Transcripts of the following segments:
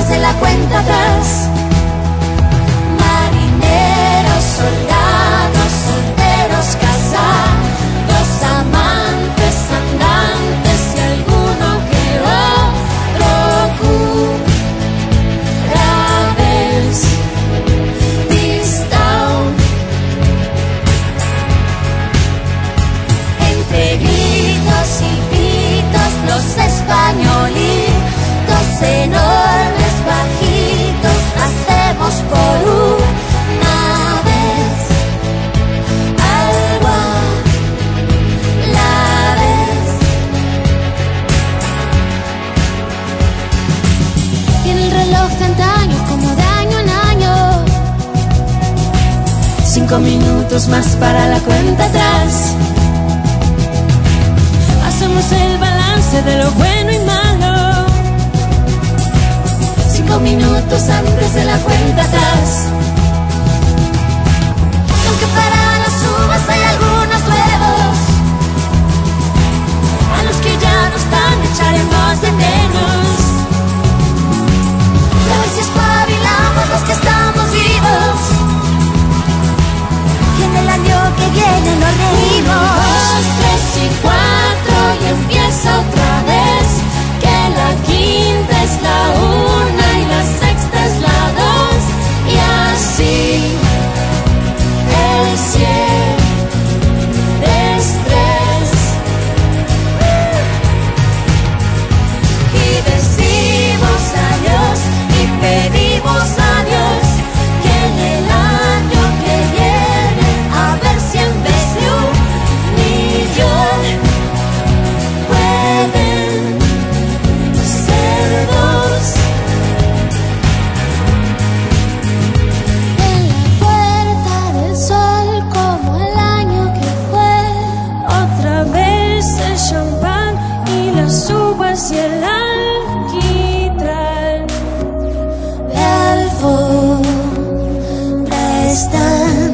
antes de la cuenta atrás. Marineros, soldados, solteros, casados, amantes, andantes y alguno que otro curables. This town, entre gritos y pitos, los españolitos enormes, bajitos, hacemos por una vez algo a la vez. Tiene el reloj de antaño, como de año en año. 5 minutos más para la cuenta atrás. Hacemos el balance de lo bueno y malo. 5 minutos antes de la cuenta atrás. Aunque para las uvas hay algunos huevos, a los que ya no están echaremos de menos. Y a ver si espabilamos los que estamos vivos, y en el año que viene nos reímos. 2, 3 y 4 y empieza otra vez, que la quinta es la 1 y la sexta es la 2, y así el 100 es 3. Y decimos adiós y pedimos adiós, que en el año que viene a ver si en vez de 1 millón pueden ser 2. En la puerta del sol, como el año que fue, otra vez el champán y las uvas y el alquitrán. Alfombra están.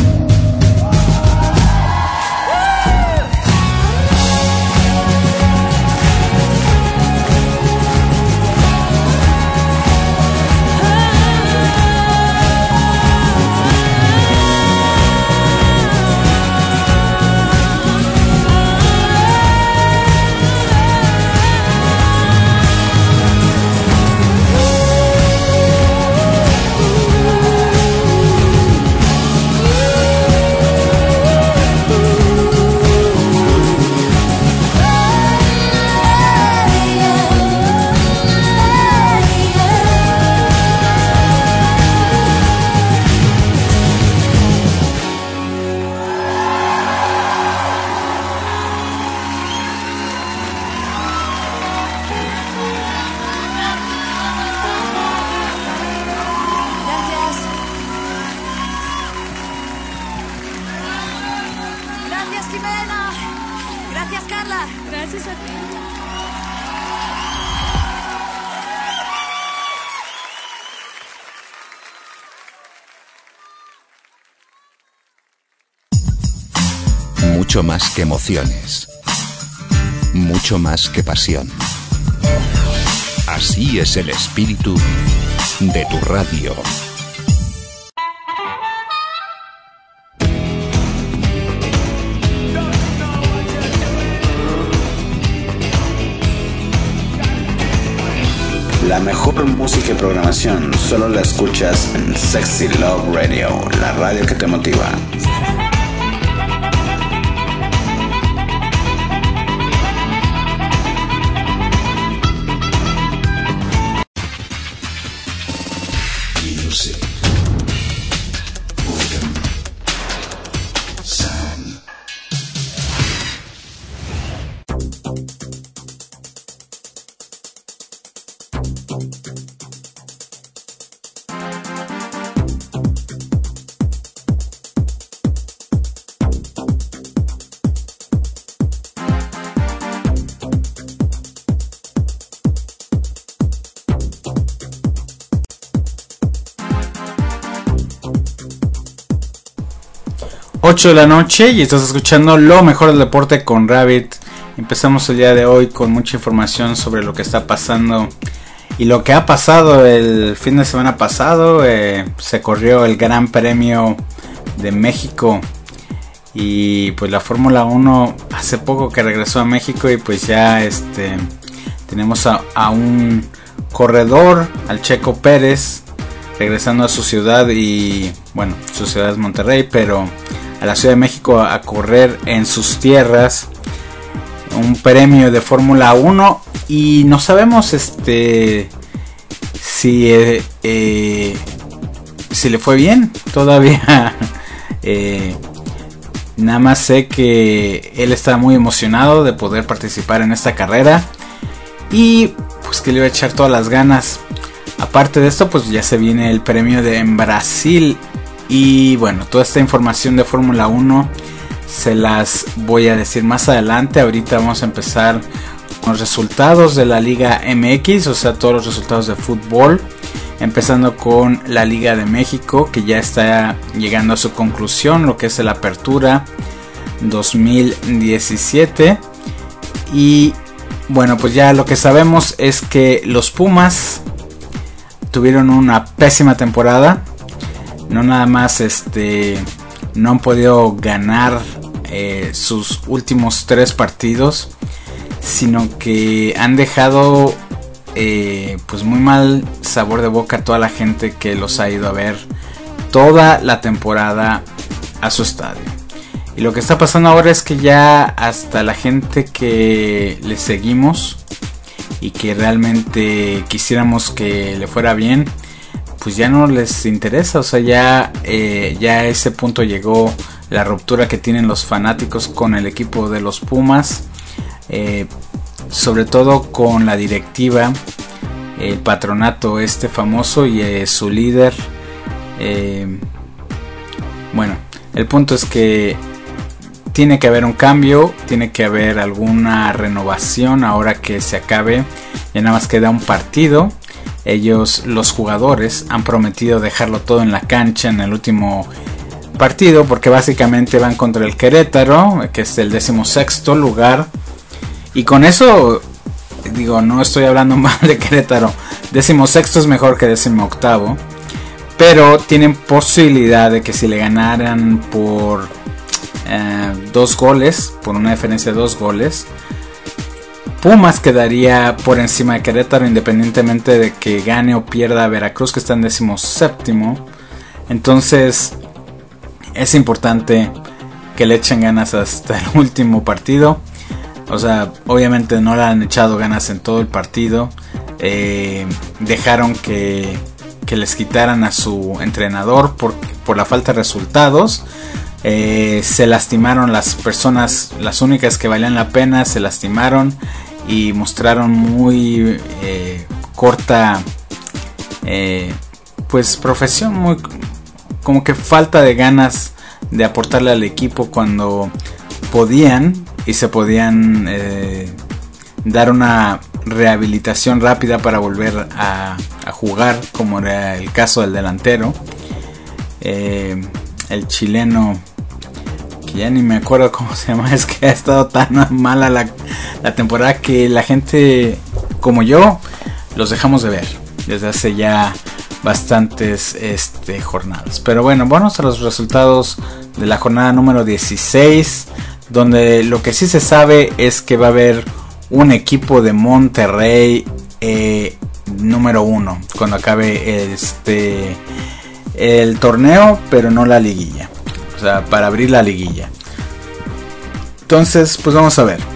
Gracias, Jimena. Gracias, Carla. Gracias a ti. Mucho más que emociones, mucho más que pasión. Así es el espíritu de tu radio. La mejor música y programación solo la escuchas en Sexy Love Radio, la radio que te motiva. Music, organ, sound. 8 de la noche y estás escuchando lo mejor del deporte con Rabbit. Empezamos el día de hoy con mucha información sobre lo que está pasando Y lo que ha pasado el fin de semana pasado, se corrió el Gran Premio de México. Y pues la Fórmula 1 hace poco que regresó a México y pues ya tenemos a un corredor, al Checo Pérez, regresando a su ciudad. Y bueno, su ciudad es Monterrey, pero a la Ciudad de México a correr en sus tierras un premio de Fórmula 1. Y no sabemos si le fue bien todavía. Nada más sé que él está muy emocionado de poder participar en esta carrera y pues que le iba a echar todas las ganas. Aparte de esto, pues ya se viene el premio en Brasil. Y bueno, toda esta información de Fórmula 1 se las voy a decir más adelante. Ahorita vamos a empezar con los resultados de la Liga MX, o sea, todos los resultados de fútbol. Empezando con la Liga de México, que ya está llegando a su conclusión, lo que es la apertura 2017. Y bueno, pues ya lo que sabemos es que los Pumas tuvieron una pésima temporada. No nada más no han podido ganar sus últimos 3 partidos, sino que han dejado pues muy mal sabor de boca a toda la gente que los ha ido a ver toda la temporada a su estadio. Y lo que está pasando ahora es que ya hasta la gente que le seguimos y que realmente quisiéramos que le fuera bien, pues ya no les interesa. O sea, ya a ese punto llegó la ruptura que tienen los fanáticos con el equipo de los Pumas, sobre todo con la directiva, el patronato famoso y su líder. Bueno, el punto es que tiene que haber un cambio, tiene que haber alguna renovación ahora que se acabe. Ya nada más queda un partido. Ellos, los jugadores, han prometido dejarlo todo en la cancha en el último partido, porque básicamente van contra el Querétaro, que es el 16º lugar. Y con eso, digo, no estoy hablando mal de Querétaro. 16º es mejor que 18º. Pero tienen posibilidad de que si le ganaran por 2 goles, por una diferencia de 2 goles, Pumas quedaría por encima de Querétaro, independientemente de que gane o pierda Veracruz, que está en 17º. Entonces es importante que le echen ganas hasta el último partido. O sea, obviamente no le han echado ganas en todo el partido. Dejaron que les quitaran a su entrenador por la falta de resultados. Se lastimaron las personas, las únicas que valían la pena, se lastimaron y mostraron muy corta pues profesión, muy como que falta de ganas de aportarle al equipo cuando podían y se podían dar una rehabilitación rápida para volver a jugar, como era el caso del delantero, el chileno, que ya ni me acuerdo cómo se llama. Es que ha estado tan mala la temporada que la gente como yo los dejamos de ver desde hace ya bastantes jornadas. Pero bueno, vamos a los resultados de la jornada número 16, donde lo que sí se sabe es que va a haber un equipo de Monterrey número 1 cuando acabe el torneo, pero no la liguilla. O sea, para abrir la liguilla. Entonces, pues vamos a ver.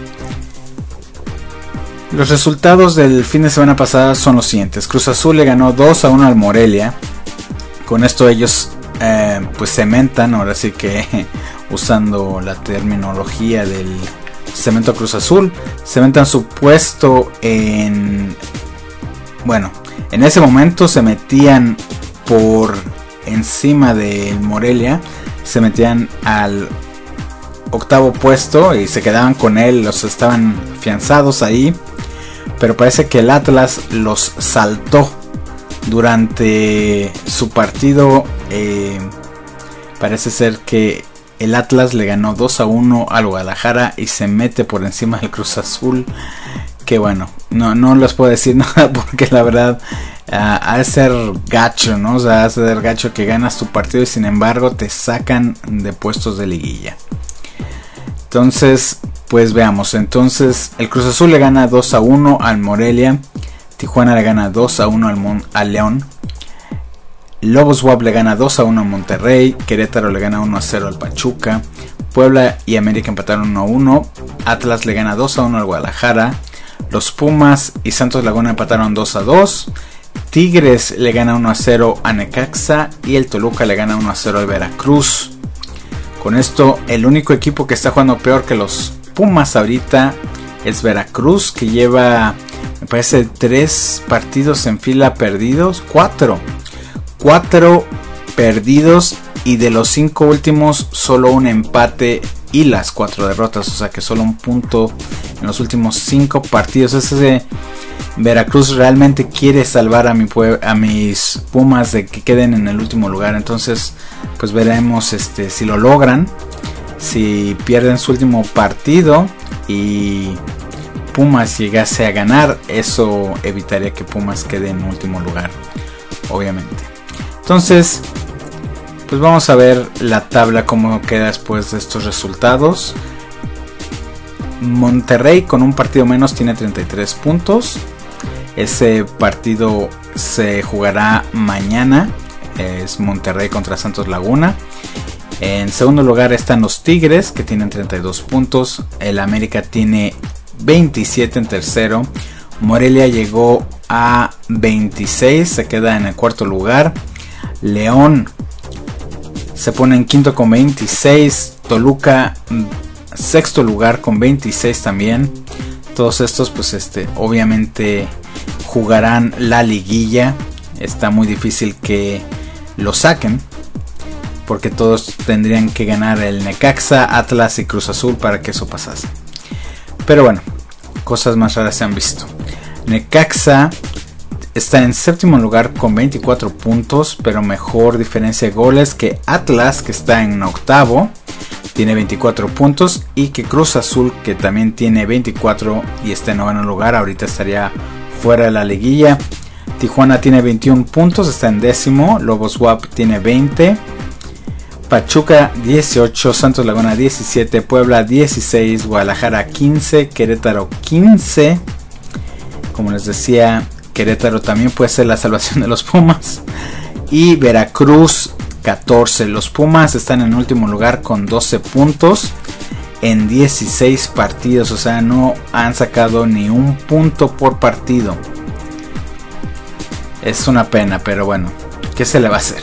Los resultados del fin de semana pasada son los siguientes. Cruz Azul le ganó 2-1 al Morelia. Con esto ellos pues cementan, ahora sí que usando la terminología del cemento Cruz Azul, cementan su puesto en... Bueno, en ese momento se metían por encima del Morelia, se metían al 8º puesto y se quedaban con él, los estaban afianzados ahí. Pero parece que el Atlas los saltó durante su partido. Parece ser que el Atlas le ganó 2-1 al Guadalajara y se mete por encima del Cruz Azul. que bueno, no les puedo decir nada porque la verdad ha de ser gacho, ¿no? O sea, ha de ser gacho que ganas tu partido y sin embargo te sacan de puestos de liguilla. Entonces, pues veamos. Entonces, el Cruz Azul le gana 2-1 al Morelia. Tijuana le gana 2-1 al León. Lobos WAP le gana 2-1 a Monterrey. Querétaro le gana 1-0 al Pachuca. Puebla y América empataron 1-1. Atlas le gana 2-1 al Guadalajara. Los Pumas y Santos Laguna empataron 2-2. Tigres le gana 1-0 a Necaxa. Y el Toluca le gana 1-0 al Veracruz. Con esto, el único equipo que está jugando peor que los Pumas ahorita es Veracruz, que lleva, me parece, 3 partidos en fila perdidos. 4 perdidos, y de los 5 últimos solo un empate y las 4 derrotas, o sea que solo un punto en los últimos 5 partidos. Ese Veracruz realmente quiere salvar a mis Pumas de que queden en el último lugar. Entonces pues veremos si lo logran. Si pierden su último partido y Pumas llegase a ganar, eso evitaría que Pumas quede en último lugar, obviamente. Entonces pues vamos a ver la tabla cómo queda después de estos resultados. Monterrey con un partido menos tiene 33 puntos. Ese partido se jugará mañana. Es Monterrey contra Santos Laguna. En segundo lugar están los Tigres, que tienen 32 puntos. El América tiene 27 en tercero. Morelia llegó a 26, se queda en el cuarto lugar. León se pone en quinto con 26. Toluca sexto lugar con 26 también. Todos estos pues obviamente jugarán la liguilla. Está muy difícil que lo saquen, porque todos tendrían que ganar el Necaxa, Atlas y Cruz Azul para que eso pasase. Pero bueno, cosas más raras se han visto. Necaxa está en séptimo lugar con 24 puntos, pero mejor diferencia de goles que Atlas, que está en octavo, tiene 24 puntos, y que Cruz Azul, que también tiene 24 y está en noveno lugar, ahorita estaría fuera de la liguilla. Tijuana tiene 21 puntos, está en décimo. Lobos WAP tiene 20. Pachuca 18, Santos Laguna 17, Puebla 16, Guadalajara 15, Querétaro 15. Como les decía, Querétaro también puede ser la salvación de los Pumas. Y Veracruz 14. Los Pumas están en último lugar con 12 puntos en 16 partidos. O sea, no han sacado ni un punto por partido. Es una pena, pero bueno, ¿qué se le va a hacer?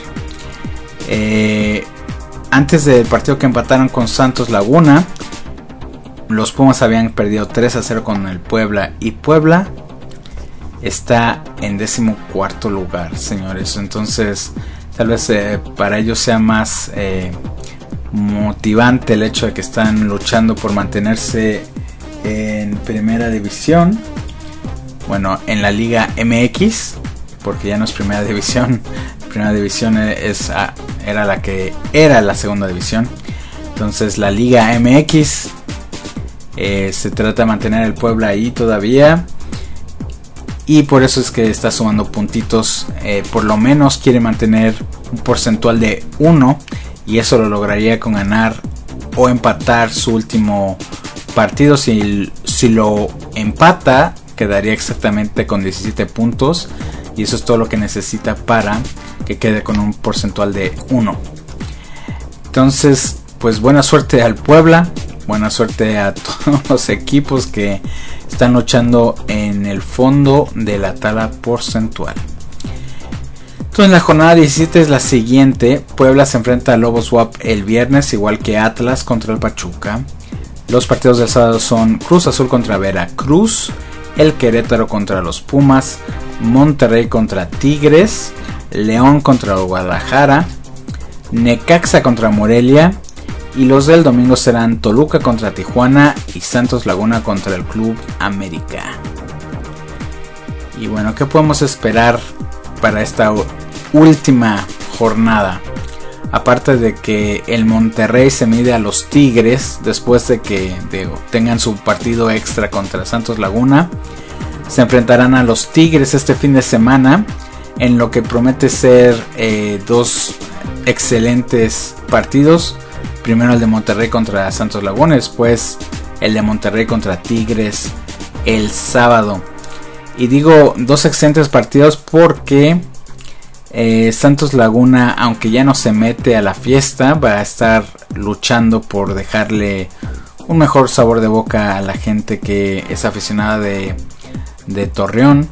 Antes del partido que empataron con Santos Laguna, los Pumas habían perdido 3-0 con el Puebla, y Puebla está en 14º lugar, señores. Entonces tal vez para ellos sea más motivante el hecho de que están luchando por mantenerse en primera división, bueno, en la Liga MX, porque ya no es primera división. Primera división era la que era la segunda división. Entonces la Liga MX se trata de mantener el Puebla ahí todavía, y por eso es que está sumando puntitos. Por lo menos quiere mantener un porcentual de 1, y eso lo lograría con ganar o empatar su último partido. Si lo empata, quedaría exactamente con 17 puntos, y eso es todo lo que necesita para que quede con un porcentual de 1. Entonces pues buena suerte al Puebla, buena suerte a todos los equipos que están luchando en el fondo de la tabla porcentual. Entonces la jornada 17 es la siguiente. Puebla se enfrenta a Lobos WAP el viernes, igual que Atlas contra el Pachuca. Los partidos del sábado son Cruz Azul contra Veracruz, el Querétaro contra los Pumas, Monterrey contra Tigres, León contra Guadalajara, Necaxa contra Morelia, y los del domingo serán Toluca contra Tijuana y Santos Laguna contra el Club América. Y bueno, ¿qué podemos esperar para esta última jornada? Aparte de que el Monterrey se mide a los Tigres después de que tengan su partido extra contra Santos Laguna. Se enfrentarán a los Tigres este fin de semana en lo que promete ser 2 excelentes partidos. Primero el de Monterrey contra Santos Laguna, después el de Monterrey contra Tigres el sábado. Y digo 2 excelentes partidos porque Santos Laguna, aunque ya no se mete a la fiesta, va a estar luchando por dejarle un mejor sabor de boca a la gente que es aficionada de Torreón.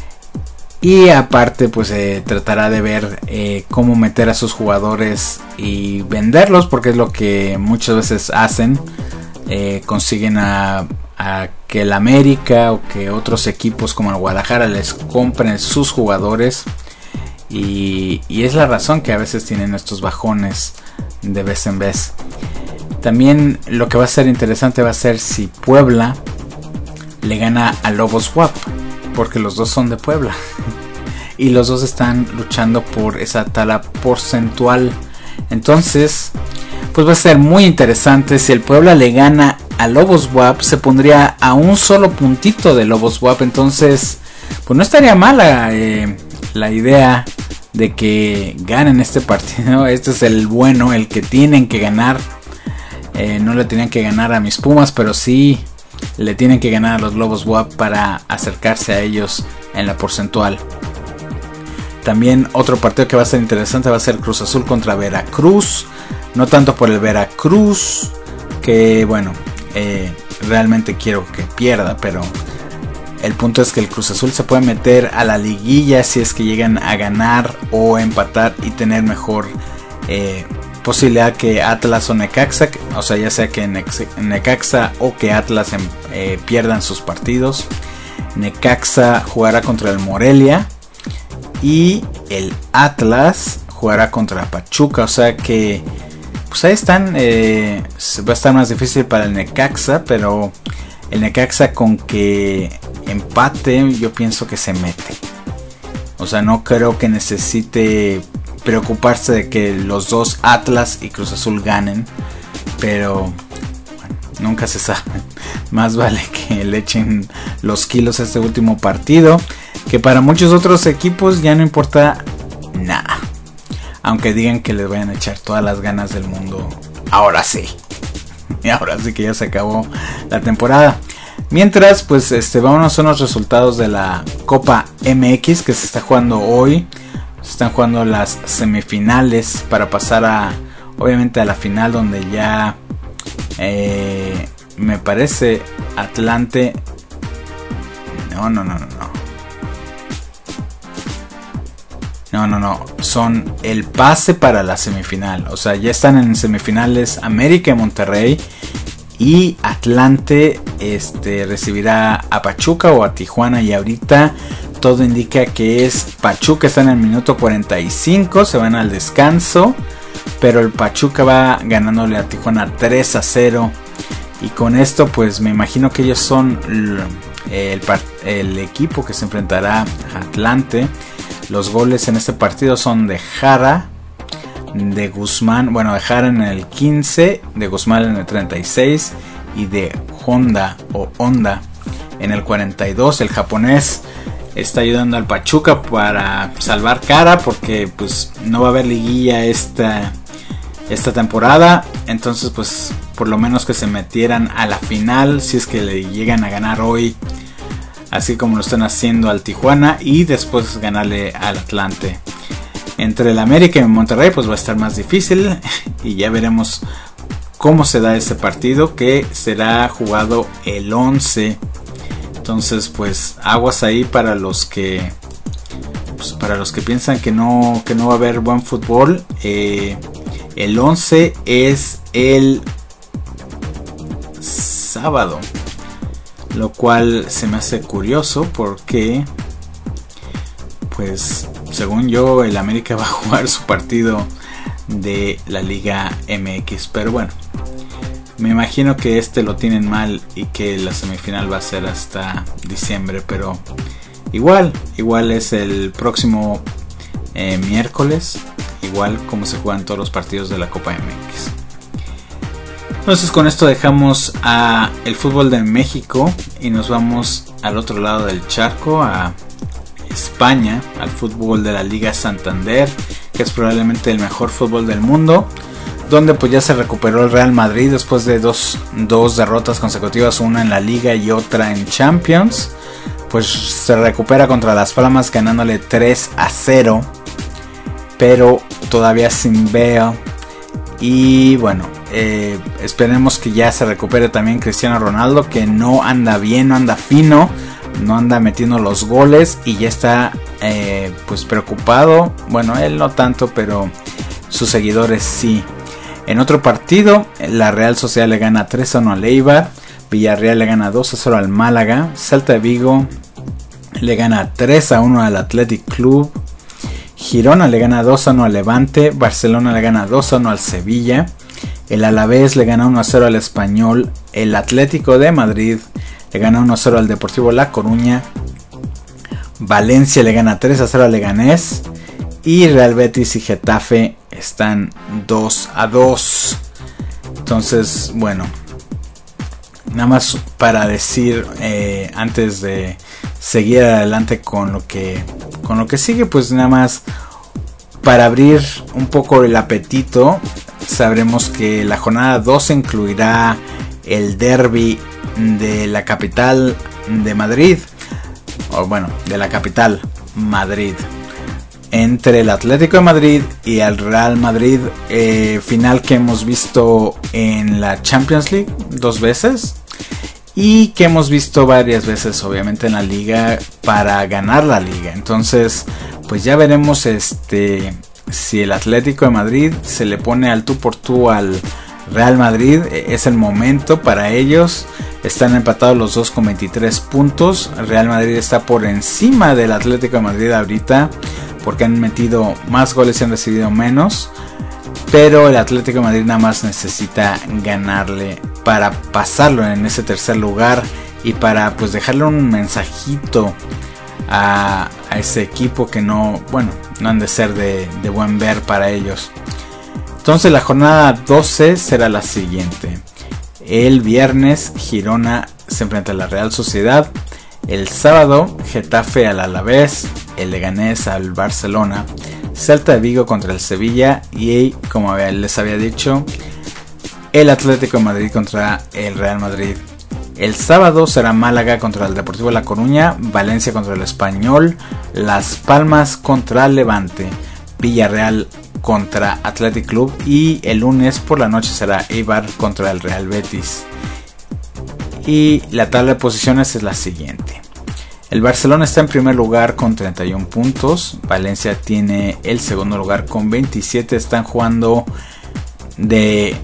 Y aparte pues tratará de ver cómo meter a sus jugadores y venderlos, porque es lo que muchas veces hacen. Consiguen a que el América o que otros equipos como el Guadalajara les compren sus jugadores. Y es la razón que a veces tienen estos bajones de vez en vez. También lo que va a ser interesante va a ser si Puebla le gana a Lobos WAP, porque los dos son de Puebla y los dos están luchando por esa tabla porcentual. Entonces pues va a ser muy interesante. Si el Puebla le gana a Lobos WAP, se pondría a un solo puntito de Lobos WAP. Entonces pues no estaría mala la idea de que ganen este partido. Este es el bueno, el que tienen que ganar. No le tenían que ganar a mis Pumas, pero sí le tienen que ganar a los Lobos WAP para acercarse a ellos en la porcentual. También otro partido que va a ser interesante va a ser Cruz Azul contra Veracruz. No tanto por el Veracruz, que bueno, realmente quiero que pierda, pero el punto es que el Cruz Azul se puede meter a la liguilla si es que llegan a ganar o empatar y tener mejor posibilidad que Atlas o Necaxa. O sea, ya sea que Necaxa o que Atlas pierdan sus partidos. Necaxa jugará contra el Morelia y el Atlas jugará contra Pachuca. O sea que pues ahí están. Va a estar más difícil para el Necaxa, pero el Necaxa con que empate yo pienso que se mete. O sea, no creo que necesite preocuparse de que los dos, Atlas y Cruz Azul, ganen. Pero bueno, nunca se sabe. Más vale que le echen los kilos a este último partido, que para muchos otros equipos ya no importa nada. Aunque digan que les vayan a echar todas las ganas del mundo. Ahora sí. Y ahora sí que ya se acabó la temporada. Mientras, pues vámonos a unos resultados de la Copa MX que se está jugando hoy. Se están jugando las semifinales para pasar obviamente a la final, donde ya me parece Atlante. No. Son el pase para la semifinal. O sea, ya están en semifinales América y Monterrey. Y Atlante recibirá a Pachuca o a Tijuana. Y ahorita todo indica que es Pachuca. Está en el minuto 45. Se van al descanso. Pero el Pachuca va ganándole a Tijuana 3-0. Y con esto pues me imagino que ellos son el equipo que se enfrentará a Atlante. Los goles en este partido son de Jara, de Guzmán, bueno, de Jara en el 15, de Guzmán en el 36 y de Honda en el 42. El japonés está ayudando al Pachuca para salvar cara, porque pues no va a haber liguilla esta temporada. Entonces pues por lo menos que se metieran a la final, si es que le llegan a ganar hoy, así como lo están haciendo al Tijuana, y después ganarle al Atlante. Entre el América y el Monterrey pues va a estar más difícil, y ya veremos cómo se da ese partido, que será jugado el 11. Entonces pues aguas ahí para los que piensan que no va a haber buen fútbol. El 11 es el sábado, lo cual se me hace curioso porque pues según yo el América va a jugar su partido de la Liga MX, pero bueno, me imagino que lo tienen mal y que la semifinal va a ser hasta diciembre, pero igual es el próximo miércoles igual como se juegan todos los partidos de la Copa MX. Entonces con esto dejamos a el fútbol de México y nos vamos al otro lado del charco, a España, al fútbol de la Liga Santander, que es probablemente el mejor fútbol del mundo, donde pues ya se recuperó el Real Madrid después de dos derrotas consecutivas, una en la Liga y otra en Champions. Pues se recupera contra Las Palmas ganándole 3-0, pero todavía sin Bale. Y bueno, esperemos que ya se recupere también Cristiano Ronaldo, que no anda bien, no anda fino, no anda metiendo los goles y ya está pues preocupado. Bueno, él no tanto, pero sus seguidores sí. En otro partido, la Real Sociedad le gana 3-1 al Eibar, Villarreal le gana 2-0 al Málaga, Celta de Vigo le gana 3-1 al Athletic Club, Girona le gana 2-1 al Levante, Barcelona le gana 2-1 al Sevilla, el Alavés le gana 1-0 al Español, el Atlético de Madrid le gana 1-0 al Deportivo La Coruña, Valencia le gana 3-0 al Leganés y Real Betis y Getafe están 2-2. Entonces, bueno, nada más para decir antes de seguir adelante con lo que sigue, pues nada más para abrir un poco el apetito. Sabremos que la jornada 2 incluirá el derbi de la capital de Madrid, o bueno, de la capital Madrid, entre el Atlético de Madrid y el Real Madrid, final que hemos visto en la Champions League 2 veces y que hemos visto varias veces obviamente en la liga para ganar la liga. Entonces pues ya veremos si el Atlético de Madrid se le pone al tú por tú al Real Madrid. Es el momento para ellos. Están empatados los dos con 23 puntos. Real Madrid está por encima del Atlético de Madrid ahorita, porque han metido más goles y han recibido menos. Pero el Atlético de Madrid nada más necesita ganarle para pasarlo en ese tercer lugar y para pues dejarle un mensajito a ese equipo que no han de ser de buen ver para ellos. Entonces la jornada 12 será la siguiente. El viernes Girona se enfrenta a la Real Sociedad. El sábado Getafe al Alavés, el Leganés al Barcelona, Celta de Vigo contra el Sevilla y, como les había dicho, el Atlético de Madrid contra el Real Madrid. El sábado será Málaga contra el Deportivo La Coruña, Valencia contra el Español, Las Palmas contra el Levante, Villarreal contra Athletic Club y el lunes por la noche será Eibar contra el Real Betis. Y la tabla de posiciones es la siguiente. El Barcelona está en primer lugar con 31 puntos. Valencia tiene el segundo lugar con 27. Están jugando de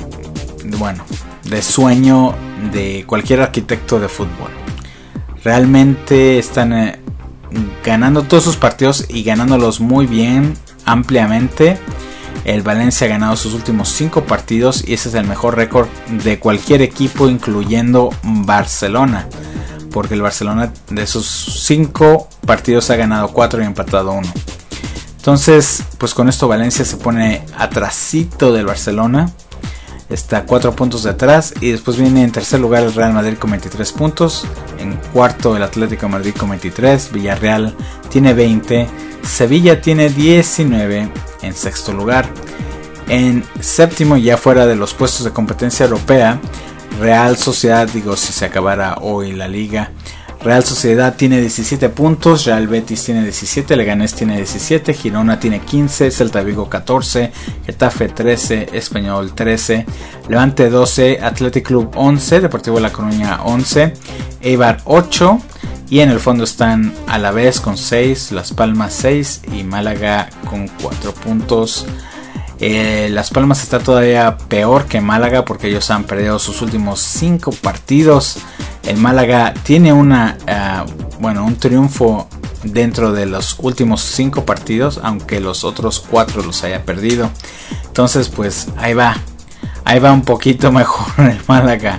sueño de cualquier arquitecto de fútbol. Realmente están ganando todos sus partidos y ganándolos muy bien, ampliamente. El Valencia ha ganado sus últimos 5 partidos y ese es el mejor récord de cualquier equipo, incluyendo Barcelona, porque el Barcelona de sus 5 partidos ha ganado 4 y empatado 1. Entonces pues con esto Valencia se pone atrasito del Barcelona, está 4 puntos de atrás, y después viene en tercer lugar el Real Madrid con 23 puntos, en cuarto el Atlético de Madrid con 23, Villarreal tiene 20, Sevilla tiene 19 en sexto lugar. En séptimo, ya fuera de los puestos de competencia europea, Real Sociedad, si se acabara hoy la liga, Real Sociedad tiene 17 puntos, Real Betis tiene 17, Leganés tiene 17, Girona tiene 15, Celta de Vigo 14, Getafe 13, Español 13, Levante 12, Athletic Club 11, Deportivo La Coruña 11, Eibar 8, y en el fondo están Alavés con 6, Las Palmas 6 y Málaga con 4 puntos. Las Palmas está todavía peor que Málaga porque ellos han perdido sus últimos 5 partidos. El Málaga tiene un triunfo dentro de los últimos 5 partidos, aunque los otros 4 los haya perdido. Entonces pues ahí va un poquito mejor el Málaga.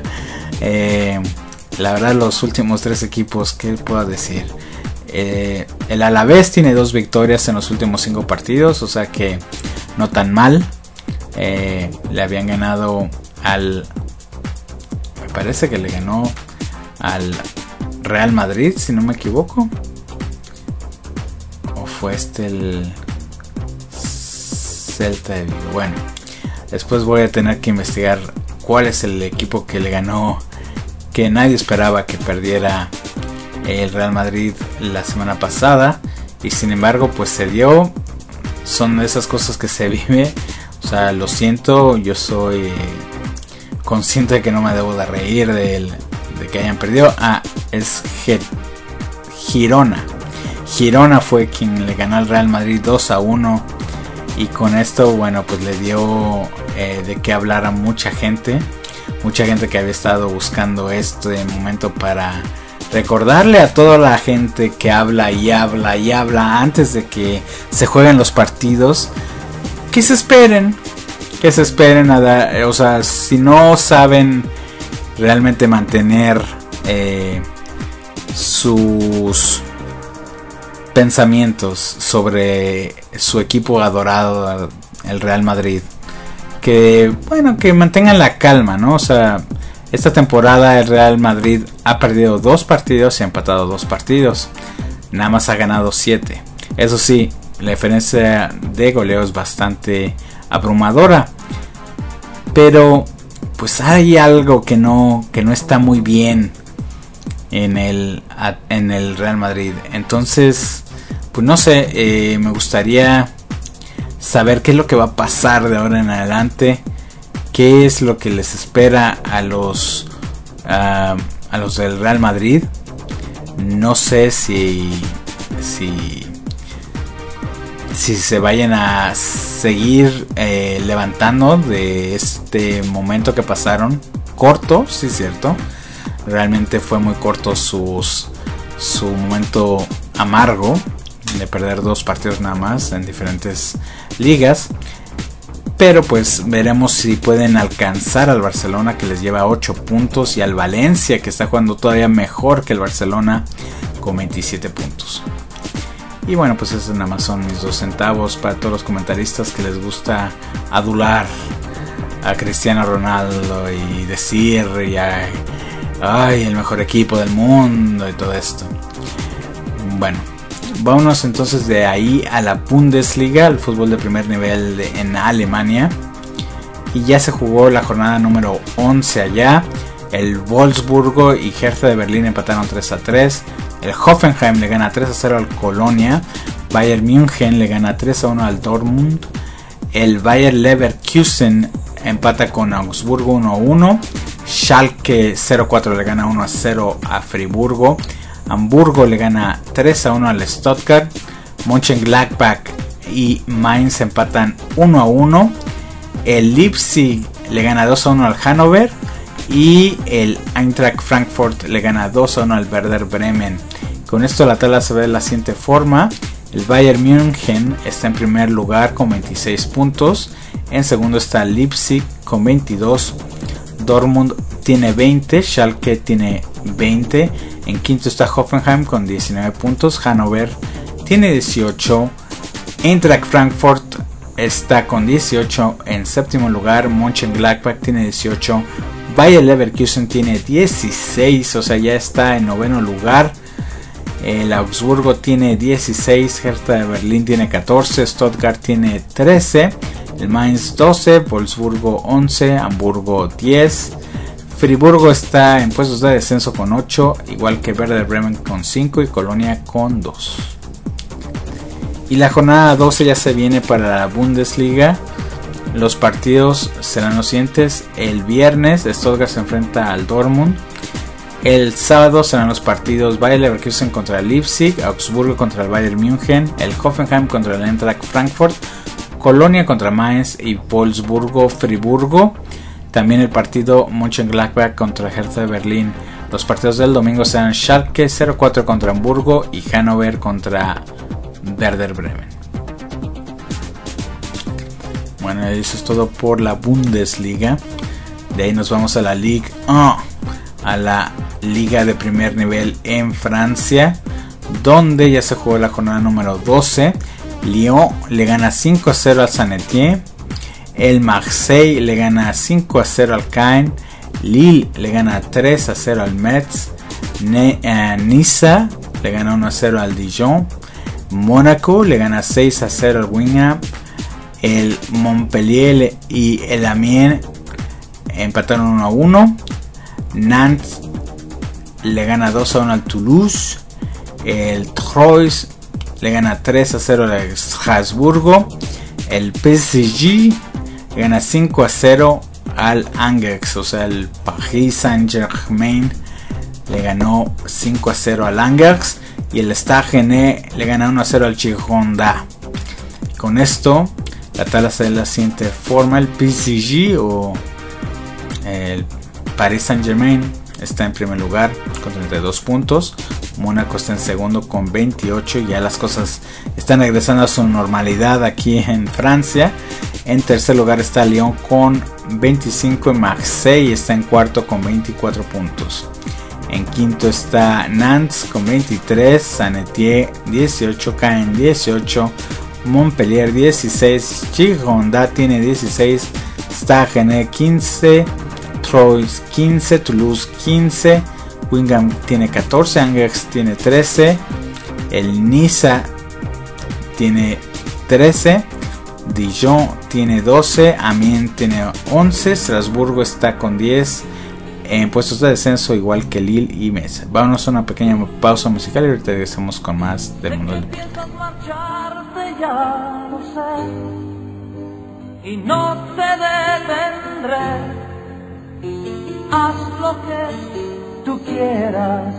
La verdad, los últimos 3 equipos, ¿qué puedo decir? El Alavés tiene 2 victorias en los últimos 5 partidos, o sea que no tan mal. Le habían ganado me parece que le ganó al Real Madrid, si no me equivoco. O fue el Celta de Vigo. Bueno, después voy a tener que investigar cuál es el equipo que le ganó, que nadie esperaba que perdiera el Real Madrid la semana pasada, y sin embargo pues se dio. Son de esas cosas que se vive. O sea, lo siento, yo soy consciente de que no me debo de reír de que hayan perdido. Es Girona. Girona fue quien le ganó al Real Madrid 2-1, y con esto, bueno, pues le dio de qué hablar a mucha gente que había estado buscando este momento para recordarle a toda la gente que habla y habla y habla antes de que se jueguen los partidos, que se esperen o sea, si no saben realmente mantener sus pensamientos sobre su equipo adorado, el Real Madrid, que mantengan la calma, ¿no? O sea, esta temporada el Real Madrid ha perdido 2 partidos y ha empatado 2 partidos. Nada más ha ganado 7. Eso sí, la diferencia de goleo es bastante abrumadora. Pero pues hay algo que no está muy bien en el Real Madrid. Entonces, pues no sé, me gustaría saber qué es lo que va a pasar de ahora en adelante. Qué es lo que les espera a los del Real Madrid. No sé si se vayan a seguir levantando de este momento que pasaron. Corto, sí es cierto. Realmente fue muy corto su momento amargo de perder 2 partidos nada más en diferentes ligas. Pero pues veremos si pueden alcanzar al Barcelona, que les lleva 8 puntos, y al Valencia, que está jugando todavía mejor que el Barcelona, con 27 puntos. Y bueno, pues esos nada más son mis 2 centavos para todos los comentaristas que les gusta adular a Cristiano Ronaldo y decir ay, el mejor equipo del mundo y todo esto. Bueno, vámonos entonces de ahí a la Bundesliga, el fútbol de primer nivel en Alemania. Y ya se jugó la jornada número 11 allá. El Wolfsburgo y Hertha de Berlín empataron 3-3. El Hoffenheim le gana 3-0 al Colonia. Bayern München le gana 3-1 al Dortmund. El Bayer Leverkusen empata con Augsburgo 1-1. Schalke 0-4 le gana 1-0 a Friburgo. Hamburgo le gana 3-1 al Stuttgart. Mönchengladbach y Mainz empatan 1-1. El Leipzig le gana 2-1 al Hannover. Y el Eintracht Frankfurt le gana 2-1 al Werder Bremen. Con esto la tabla se ve de la siguiente forma. El Bayern München está en primer lugar con 26 puntos. En segundo está Leipzig con 22. Dortmund tiene 20. Schalke tiene 20. En quinto está Hoffenheim con 19 puntos. Hannover tiene 18. Eintracht Frankfurt está con 18 en séptimo lugar. Mönchengladbach tiene 18. Bayer Leverkusen tiene 16, o sea, ya está en noveno lugar. El Augsburgo tiene 16, Hertha de Berlín tiene 14, Stuttgart tiene 13, el Mainz 12, Wolfsburgo 11, Hamburgo 10. Friburgo está en puestos de descenso con 8, igual que Werder Bremen con 5 y Colonia con 2. Y la jornada 12 ya se viene para la Bundesliga. Los partidos serán los siguientes. El viernes Stuttgart se enfrenta al Dortmund. El sábado serán los partidos Bayer Leverkusen contra el Leipzig, Augsburgo contra el Bayern München, el Hoffenheim contra el Eintracht Frankfurt, Colonia contra Mainz y Wolfsburgo Friburgo. También el partido Mönchengladbach contra Hertha de Berlín. Los partidos del domingo serán Schalke 0-4 contra Hamburgo y Hannover contra Werder Bremen. Bueno, eso es todo por la Bundesliga. De ahí nos vamos a la Ligue 1, a la liga de primer nivel en Francia, donde ya se jugó la jornada número 12. Lyon le gana 5-0 al Saint-Étienne. El Marseille le gana 5-0 al Caen. Lille le gana 3-0 al Metz. Niza le gana 1-0 al Dijon. Mónaco le gana 6-0 al Wingham. El Montpellier y el Amiens empataron 1-1. Nantes le gana 2-1 al Toulouse. El Troyes le gana 3-0 al Strasburgo. El PSG le gana 5-0 al Angers, o sea, el Paris Saint-Germain le ganó 5-0 al Angers. Y el Stade Rennais le gana 1-0 al Girondins. Con esto, la tabla se de la siguiente forma: el PSG o el Paris Saint-Germain está en primer lugar con 32 puntos. Mónaco está en segundo con 28. Ya las cosas están regresando a su normalidad aquí en Francia. En tercer lugar está Lyon con 25 y Marseille está en cuarto con 24 puntos. En quinto está Nantes con 23, Saint-Étienne 18, Caen 18, Montpellier 16, Girondins tiene 16, Stade Rennais 15, Troyes 15, Toulouse 15, Wingham tiene 14, Angers tiene 13, el Niza tiene 13, Dijon tiene 12, Amiens tiene 11, Strasburgo está con 10 en puestos de descenso, igual que Lille y Metz. Vámonos a una pequeña pausa musical y ahorita regresamos con más del mundo del deporte. Ya lo sé, y no te detendré. Haz lo que tú quieras.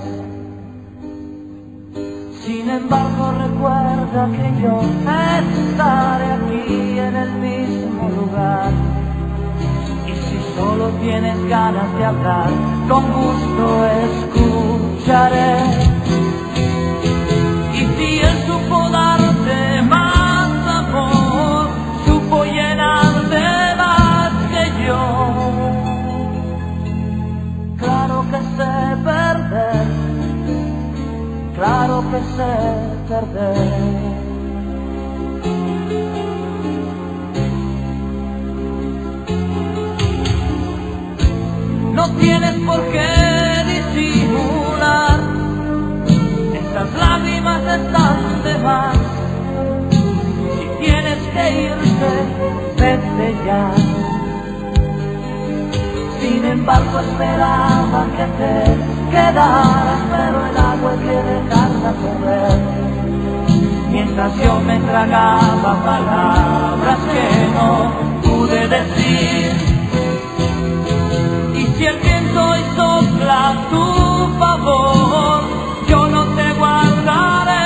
Sin embargo, recuerda que yo estaré aquí en el mismo lugar. Y si solo tienes ganas de hablar, con gusto escucharé. Y si él supo darte más amor, supo llenarte más que yo. Claro que sé perder, claro que sé perder. No tienes por qué disimular, esas lágrimas están de más. Si tienes que irte, vete ya. Sin embargo esperaba que te quedaras, pero el agua hay que dejarla correr. Mientras yo me tragaba palabras que no pude decir. Y si el viento hoy sopla a tu favor, yo no te guardaré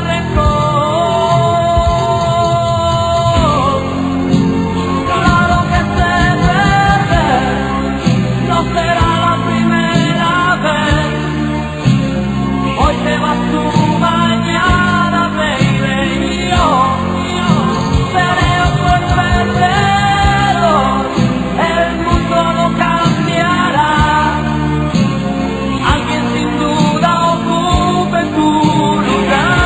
rencor. Claro que sé perder, no será la primera vez. Hoy te vas tú, mañana me iré yo. Seré otro perdedor, el mundo no cambiará. Alguien sin duda ocupe tu lugar.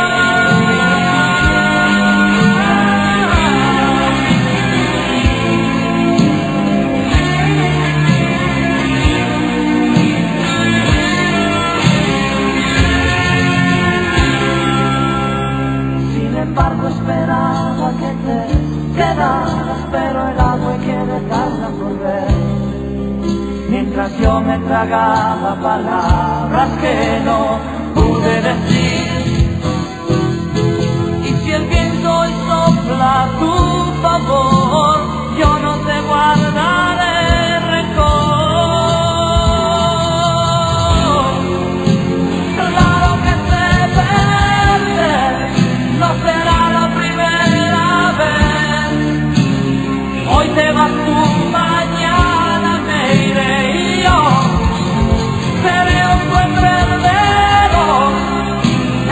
Sin embargo esperaba que te quedaras, pero el agua hay que dejarla correr. Mientras yo me tragaba palabras que no pude decir. Y si el viento hoy sopla a tu favor, yo no te guardaré rencor. Claro que sé perder, no será la primera vez. Hoy te vas tú, mañana me iré yo. Seré un buen perdedor,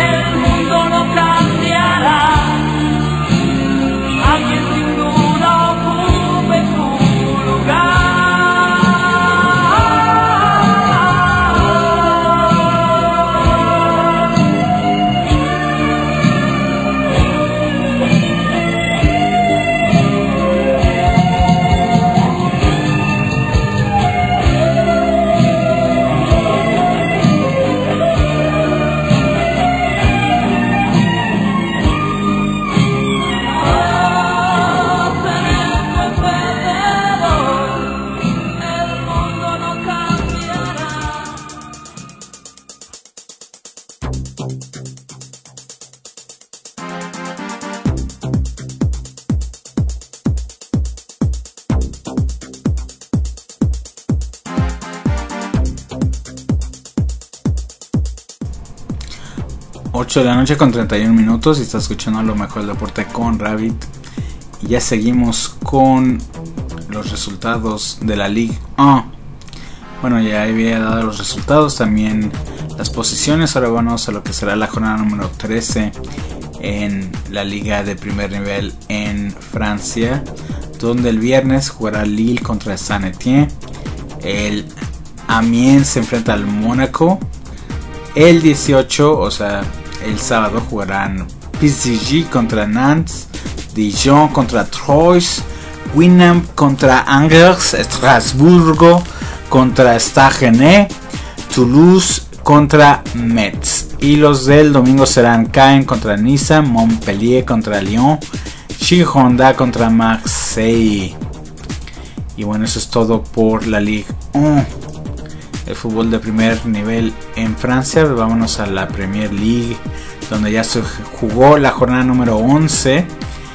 8 de la noche con 31 minutos y está escuchando lo mejor del deporte con Rabbit. Y ya seguimos con los resultados de la Ligue 1. Bueno, ya había dado los resultados, también las posiciones. Ahora vamos a lo que será la jornada número 13 en la liga de primer nivel en Francia, donde el viernes jugará Lille contra Saint-Étienne, el Amiens se enfrenta al Mónaco, el 18, o sea, el sábado jugarán PSG contra Nantes, Dijon contra Troyes, Winamp contra Angers, Estrasburgo contra Stade Rennais, Toulouse contra Metz. Y los del domingo serán Caen contra Niza, Montpellier contra Lyon, Girondins contra Marseille. Y bueno, eso es todo por la Ligue 1, el fútbol de primer nivel en Francia. Vámonos a la Premier League, donde ya se jugó la jornada número 11.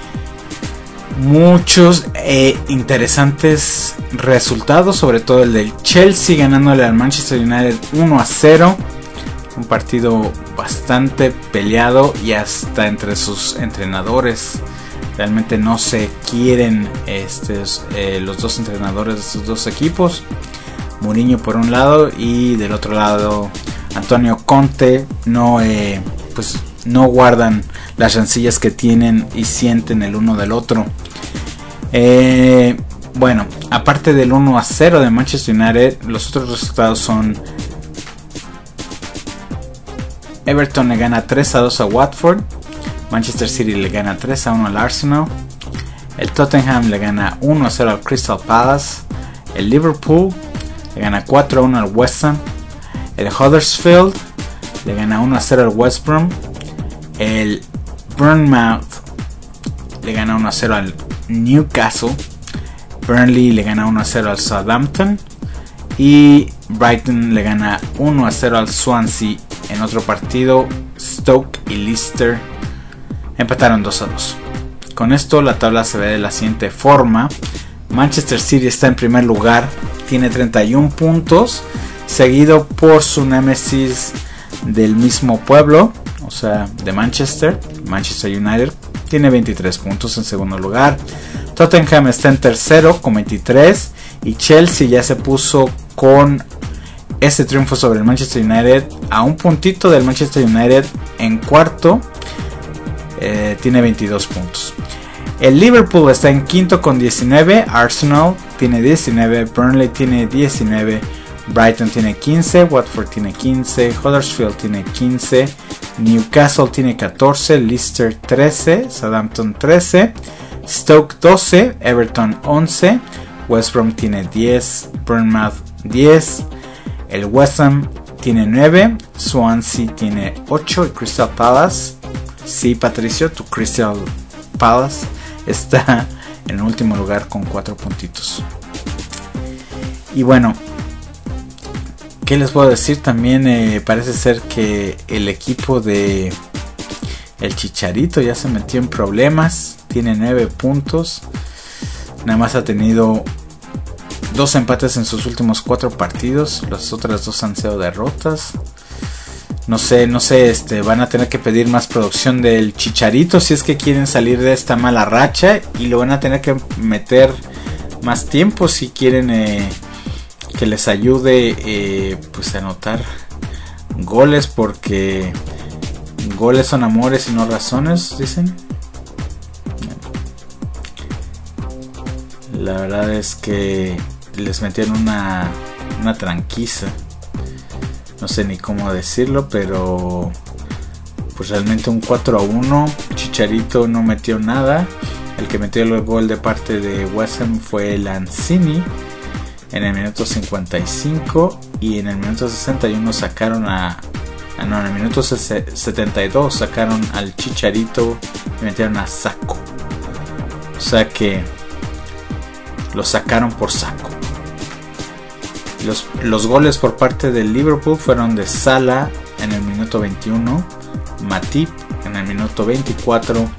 Muchos interesantes resultados, sobre todo el del Chelsea ganándole al Manchester United 1-0, un partido bastante peleado y hasta entre sus entrenadores realmente no se quieren los dos entrenadores de estos dos equipos, Mourinho por un lado y del otro lado Antonio Conte. No guardan las rencillas que tienen y sienten el uno del otro. Bueno, aparte del 1-0 de Manchester United, los otros resultados son: Everton le gana 3-2 a Watford, Manchester City le gana 3-1 al Arsenal, el Tottenham le gana 1-0 al Crystal Palace, el Liverpool le gana 4-1 al West Ham, el Huddersfield le gana 1-0 al West Brom, el Bournemouth le gana 1-0 al Newcastle, Burnley le gana 1-0 al Southampton y Brighton le gana 1-0 al Swansea. En otro partido, Stoke y Leicester empataron 2-2. Con esto la tabla se ve de la siguiente forma: Manchester City está en primer lugar, tiene 31 puntos, seguido por su némesis del mismo pueblo, o sea, de Manchester United, tiene 23 puntos en segundo lugar. Tottenham está en tercero con 23 y Chelsea ya se puso con este triunfo sobre el Manchester United a un puntito del Manchester United en cuarto, tiene 22 puntos. El Liverpool está en quinto con 19, Arsenal tiene 19, Burnley tiene 19, Brighton tiene 15, Watford tiene 15, Huddersfield tiene 15, Newcastle tiene 14, Leicester 13, Southampton 13, Stoke 12, Everton 11, West Brom tiene 10, Bournemouth 10, el West Ham tiene 9, Swansea tiene 8 y Crystal Palace, sí Patricio, tu Crystal Palace está en el último lugar con 4 puntitos. Y bueno, ¿qué les puedo decir? También parece ser que el equipo de el Chicharito ya se metió en problemas. Tiene 9 puntos. Nada más ha tenido 2 empates en sus últimos 4 partidos. Las otras 2 han sido derrotas. No sé, van a tener que pedir más producción del Chicharito si es que quieren salir de esta mala racha. Y lo van a tener que meter más tiempo si quieren que les ayude pues a anotar goles, porque goles son amores y no razones, dicen. La verdad es que les metieron una tranquiza, no sé ni cómo decirlo, pero pues realmente un 4-1. Chicharito no metió nada. El que metió el gol de parte de West Ham fue Lanzini en el minuto 55, y en el minuto 61 sacaron en el minuto 72 sacaron al Chicharito y metieron a Saco. O sea que lo sacaron por saco. Los goles por parte del Liverpool fueron de Salah en el minuto 21, Matip en el minuto 24,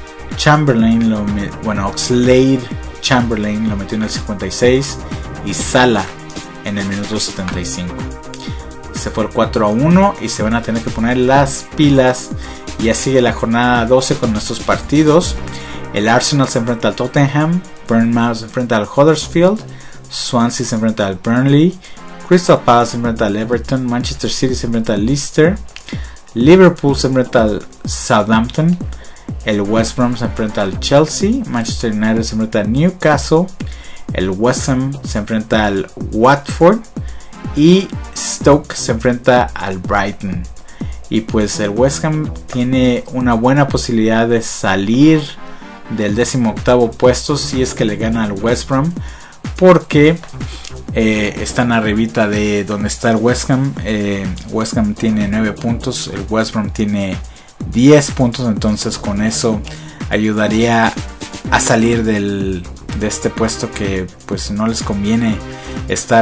Oxlade-Chamberlain lo metió en el 56 y Salah en el minuto 75. porque se fue el 4-1 y se van a tener que poner las pilas. Y ya sigue la jornada 12 con nuestros partidos. El Arsenal se enfrenta al Tottenham, Bournemouth se enfrenta al Huddersfield, Swansea se enfrenta al Burnley, Crystal Palace se enfrenta al Everton, Manchester City se enfrenta al Leicester, Liverpool se enfrenta al Southampton, el West Brom se enfrenta al Chelsea, Manchester United se enfrenta al Newcastle, el West Ham se enfrenta al Watford y Stoke se enfrenta al Brighton. Y pues el West Ham tiene una buena posibilidad de salir del 18º puesto si es que le gana al West Brom, porque están arribita de donde está el West Ham. West Ham tiene 9 puntos, el West Brom tiene 10 puntos, entonces con eso ayudaría a salir de este puesto que pues no les conviene estar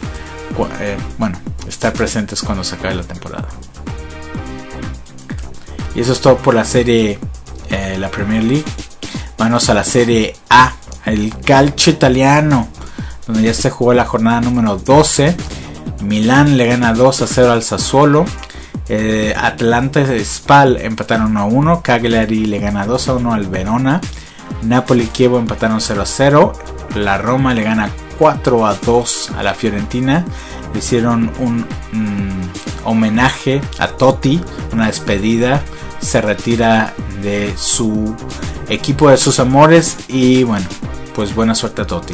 estar presentes cuando se acabe la temporada. Y eso es todo por la serie, la Premier League. Vamos a la Serie A, el calcio italiano, donde ya se jugó la jornada número 12. Milán le gana 2-0 al Sassuolo. Atalanta y Spal empataron 1-1. Cagliari le gana 2-1 al Verona. Napoli y Chievo empataron 0-0. La Roma le gana 4-2 a la Fiorentina. Le hicieron un homenaje a Totti, una despedida. Se retira de su equipo de sus amores y bueno, pues buena suerte a Totti.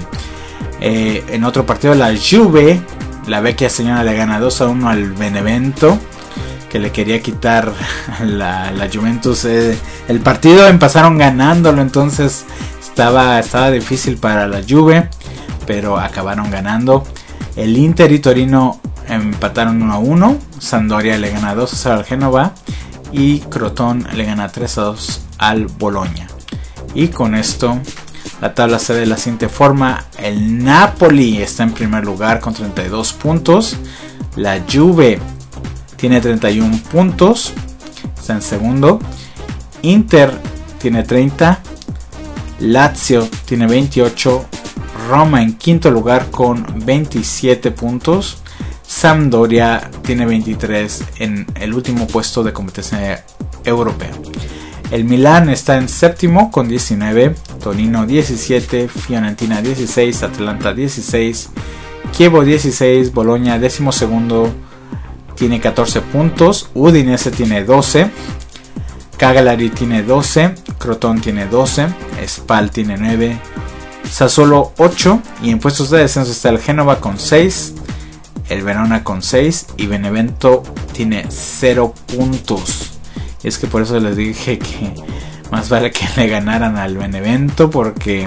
En otro partido, la Juve, la vecchia señora, le gana 2-1 al Benevento, que le quería quitar la Juventus. El partido empezaron ganándolo, entonces estaba difícil para la Juve, pero acabaron ganando. El Inter y Torino empataron 1-1. Sampdoria le gana 2-0 al Génova y Crotone le gana 3-2 al Bologna. Y con esto la tabla se ve de la siguiente forma: el Napoli está en primer lugar con 32 puntos, la Juve tiene 31 puntos, está en segundo, Inter tiene 30, Lazio tiene 28, Roma en quinto lugar con 27 puntos, Sampdoria tiene 23 en el último puesto de competencia europea. El Milán está en séptimo con 19, Torino 17, Fiorentina 16, Atalanta 16, Chievo 16, Bologna 12º tiene 14 puntos, Udinese tiene 12, Cagliari tiene 12, Crotone tiene 12, Spal tiene 9, Sassuolo 8 y en puestos de descenso está el Génova con 6, el Verona con 6 y Benevento tiene 0 puntos. Y es que por eso les dije que más vale que le ganaran al Benevento, porque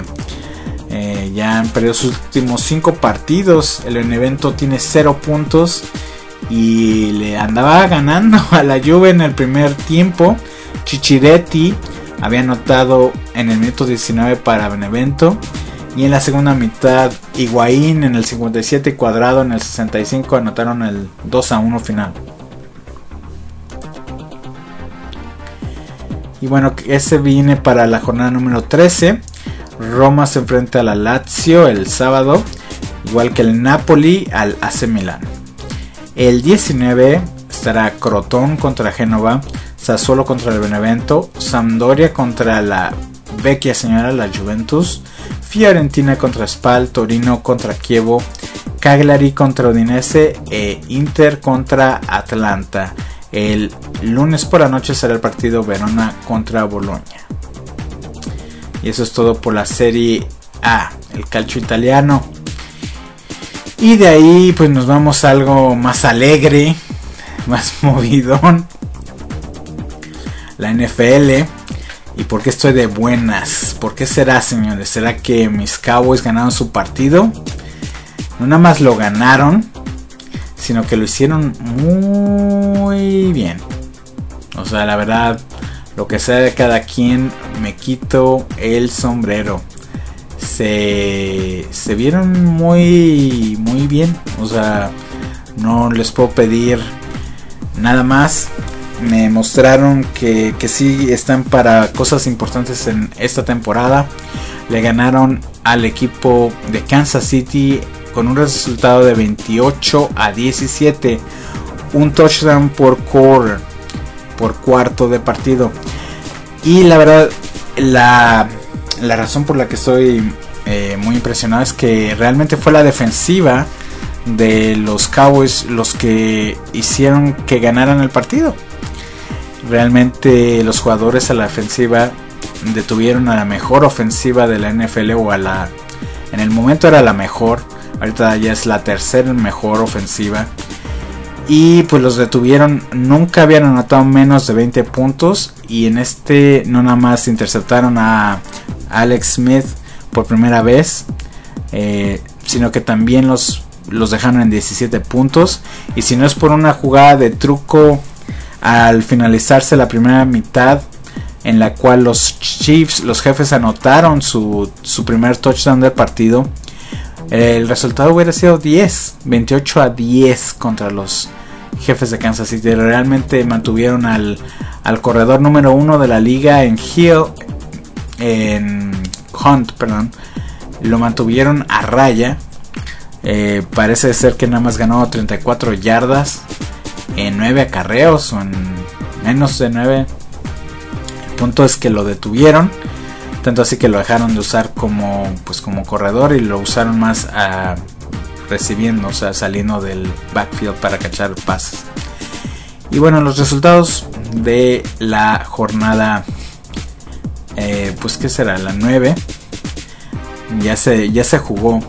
ya han perdido sus últimos 5 partidos. El Benevento tiene 0 puntos y le andaba ganando a la Juve en el primer tiempo. Chichiretti había anotado en el minuto 19 para Benevento, y en la segunda mitad Higuaín en el 57 y Cuadrado en el 65 anotaron el 2-1 final. Y bueno, ese viene para la jornada número 13. Roma se enfrenta a la Lazio el sábado, igual que el Napoli al AC Milán. El 19 estará Crotone contra Génova, Sassuolo contra el Benevento, Sampdoria contra la vecchia señora, la Juventus, Fiorentina contra Spal, Torino contra Chievo, Cagliari contra Udinese e Inter contra Atalanta. El lunes por la noche será el partido Verona contra Bologna. Y eso es todo por la Serie A, el calcio italiano. Y de ahí pues nos vamos a algo más alegre, más movidón. La NFL. ¿Y por qué estoy de buenas? ¿Por qué será, señores? ¿Será que mis Cowboys ganaron su partido? No nada más lo ganaron, sino que lo hicieron muy bien. O sea, la verdad, lo que sea de cada quien, me quito el sombrero. Se vieron muy bien. O sea, no les puedo pedir nada más. Me mostraron que sí están para cosas importantes en esta temporada. Le ganaron al equipo de Kansas City con un resultado de 28-17. un touchdown por quarter, por cuarto de partido. Y la verdad, la razón por la que estoy muy impresionado es que realmente fue la defensiva de los Cowboys los que hicieron que ganaran el partido. Realmente los jugadores a la defensiva detuvieron a la mejor ofensiva de la NFL, o en el momento era la mejor, ahorita ya es la tercera mejor ofensiva, y pues los detuvieron. Nunca habían anotado menos de 20 puntos, y en este no nada más interceptaron a Alex Smith por primera vez, sino que también los dejaron en 17 puntos, y si no es por una jugada de truco al finalizarse la primera mitad, en la cual los Chiefs, los jefes, anotaron su primer touchdown del partido, el resultado hubiera sido 28-10 contra los jefes de Kansas City. Realmente mantuvieron al corredor número 1 de la liga en Hunt, lo mantuvieron a raya. Parece ser que nada más ganó 34 yardas en 9 acarreos, o en menos de 9. El punto es que lo detuvieron, tanto así que lo dejaron de usar como corredor, y lo usaron más recibiendo, o sea, saliendo del backfield para cachar pases. Y bueno, los resultados de la jornada, pues qué será, la 9, ya se jugó,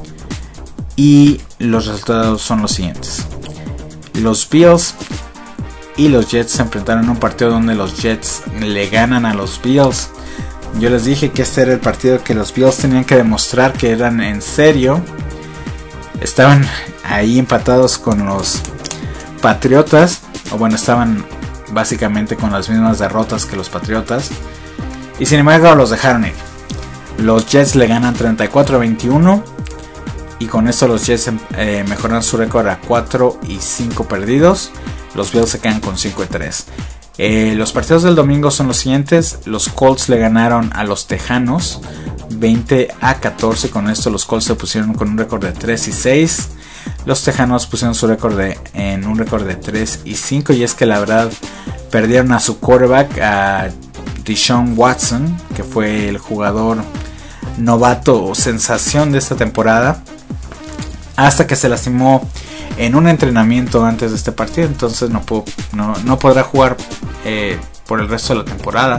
y los resultados son los siguientes. Los Bills y los Jets se enfrentaron en un partido donde los Jets le ganan a los Bills. Yo les dije que este era el partido que los Bills tenían que demostrar que eran en serio. Estaban ahí empatados con los Patriotas, o bueno, estaban básicamente con las mismas derrotas que los Patriotas, y sin embargo los dejaron ir. Los Jets le ganan 34-21, y con esto los Jets mejoran su récord a 4-5 perdidos. Los Bills se quedan con 5-3. Los partidos del domingo son los siguientes. Los Colts le ganaron a los Tejanos 20-14. Con esto los Colts se pusieron con un récord de 3-6. Los Tejanos pusieron su récord en un récord de 3-5. Y es que la verdad perdieron a su quarterback, a Deshaun Watson, que fue el jugador novato o sensación de esta temporada, hasta que se lastimó en un entrenamiento antes de este partido. Entonces no podrá jugar por el resto de la temporada.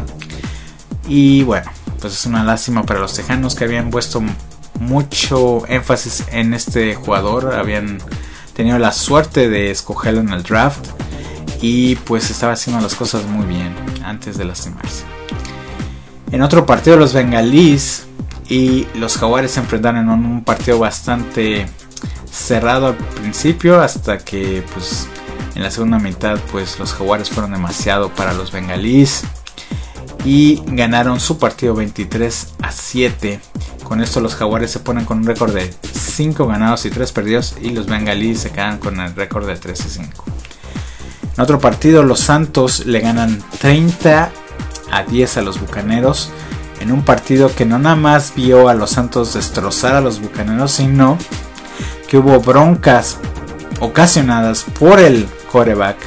Y bueno, pues es una lástima para los Tejanos, que habían puesto mucho énfasis en este jugador. Habían tenido la suerte de escogerlo en el draft, y pues estaba haciendo las cosas muy bien antes de lastimarse. En otro partido, los Bengalíes y los Jaguares se enfrentaron en un partido bastante cerrado al principio, hasta que pues en la segunda mitad pues los Jaguares fueron demasiado para los Bengalíes y ganaron su partido 23-7. Con esto los Jaguares se ponen con un récord de 5 ganados y 3 perdidos, y los Bengalíes se quedan con el récord de 3-5. En otro partido, los Santos le ganan 30-10 a los Bucaneros, en un partido que no nada más vio a los Santos destrozar a los Bucaneros, sino que hubo broncas ocasionadas por el quarterback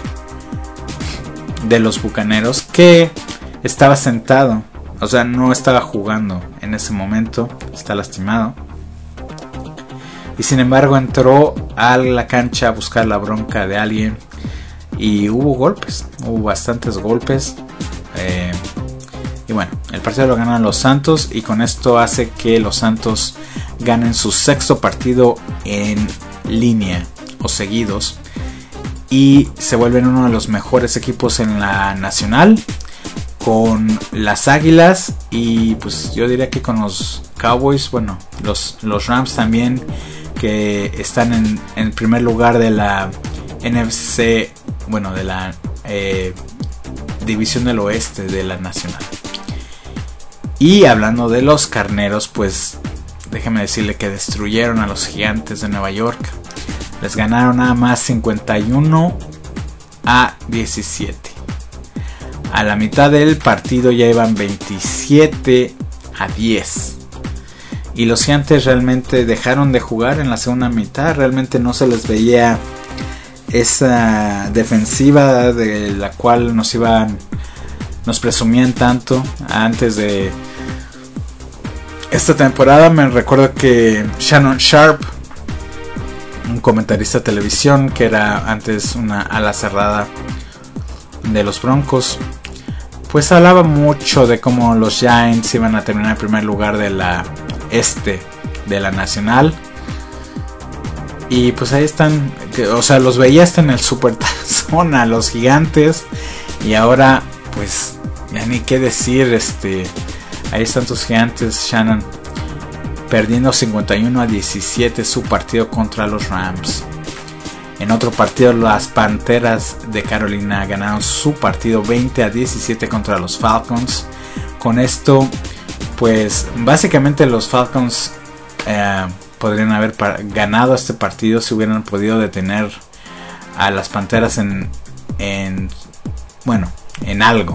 de los Bucaneros, que estaba sentado, o sea, no estaba jugando en ese momento, está lastimado, y sin embargo entró a la cancha a buscar la bronca de alguien, y hubo golpes, hubo bastantes golpes, y bueno, el partido lo ganan los Santos, y con esto hace que los Santos ganen su sexto partido en línea o seguidos, y se vuelven uno de los mejores equipos en la nacional, con las Águilas, y pues yo diría que con los Cowboys, bueno, los Rams también, que están en el primer lugar de la NFC, bueno, de la división del oeste de la nacional. Y hablando de los Carneros, pues déjeme decirle que destruyeron a los Gigantes de Nueva York. Les ganaron nada más 51-17. A la mitad del partido ya iban 27-10. Y los Gigantes realmente dejaron de jugar en la segunda mitad. Realmente no se les veía esa defensiva de la cual nos presumían tanto antes de esta temporada. Me recuerdo que Shannon Sharp, un comentarista de televisión que era antes una ala cerrada de los Broncos, pues hablaba mucho de cómo los Giants iban a terminar en primer lugar de la de la Nacional. Y pues ahí están, o sea, los veía hasta en el Supertazón a los Gigantes. Y ahora pues ya ni qué decir, ahí están tus Gigantes, Shannon, perdiendo 51-17 su partido contra los Rams. En otro partido, las Panteras de Carolina ganaron su partido 20-17 contra los Falcons. Con esto, pues básicamente los Falcons podrían haber ganado este partido si hubieran podido detener a las Panteras en algo.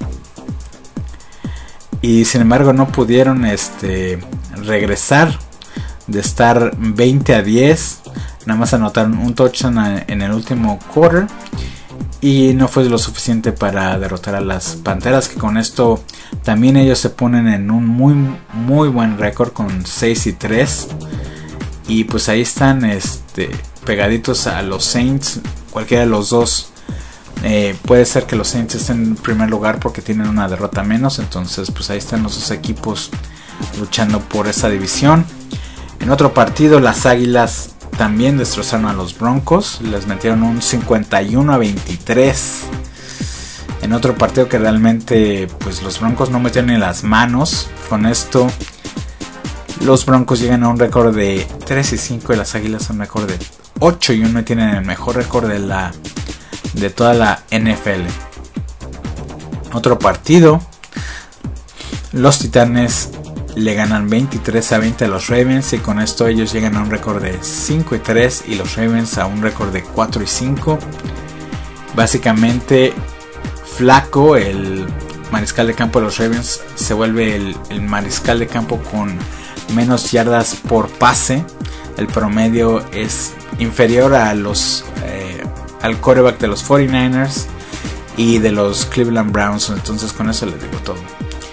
Y sin embargo no pudieron regresar de estar 20-10. Nada más anotaron un touchdown en el último quarter y no fue lo suficiente para derrotar a las Panteras, que con esto también ellos se ponen en un muy muy buen récord con 6-3. Y pues ahí están pegaditos a los Saints. Cualquiera de los dos. Puede ser que los Saints estén en primer lugar porque tienen una derrota menos. Entonces pues ahí están los dos equipos luchando por esa división. En otro partido, las Águilas también destrozaron a los Broncos. Les metieron un 51-23. En otro partido que realmente pues los Broncos no metieron ni las manos. Con esto los Broncos llegan a un récord de 3-5 y las Águilas a un récord de 8-1 y tienen el mejor récord de toda la NFL. Otro partido, los Titanes le ganan 23-20 a los Ravens y con esto ellos llegan a un récord de 5-3 y los Ravens a un récord de 4-5. Básicamente Flacco, el mariscal de campo de los Ravens, se vuelve el mariscal de campo con menos yardas por pase. El promedio es inferior a al quarterback de los 49ers y de los Cleveland Browns. Entonces con eso les digo todo.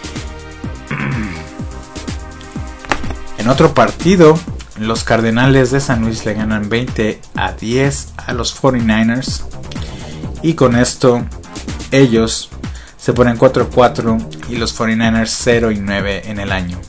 En otro partido, los Cardenales de San Luis le ganan 20-10 a los 49ers y con esto ellos se ponen 4-4 y los 49ers 0-9 en el año.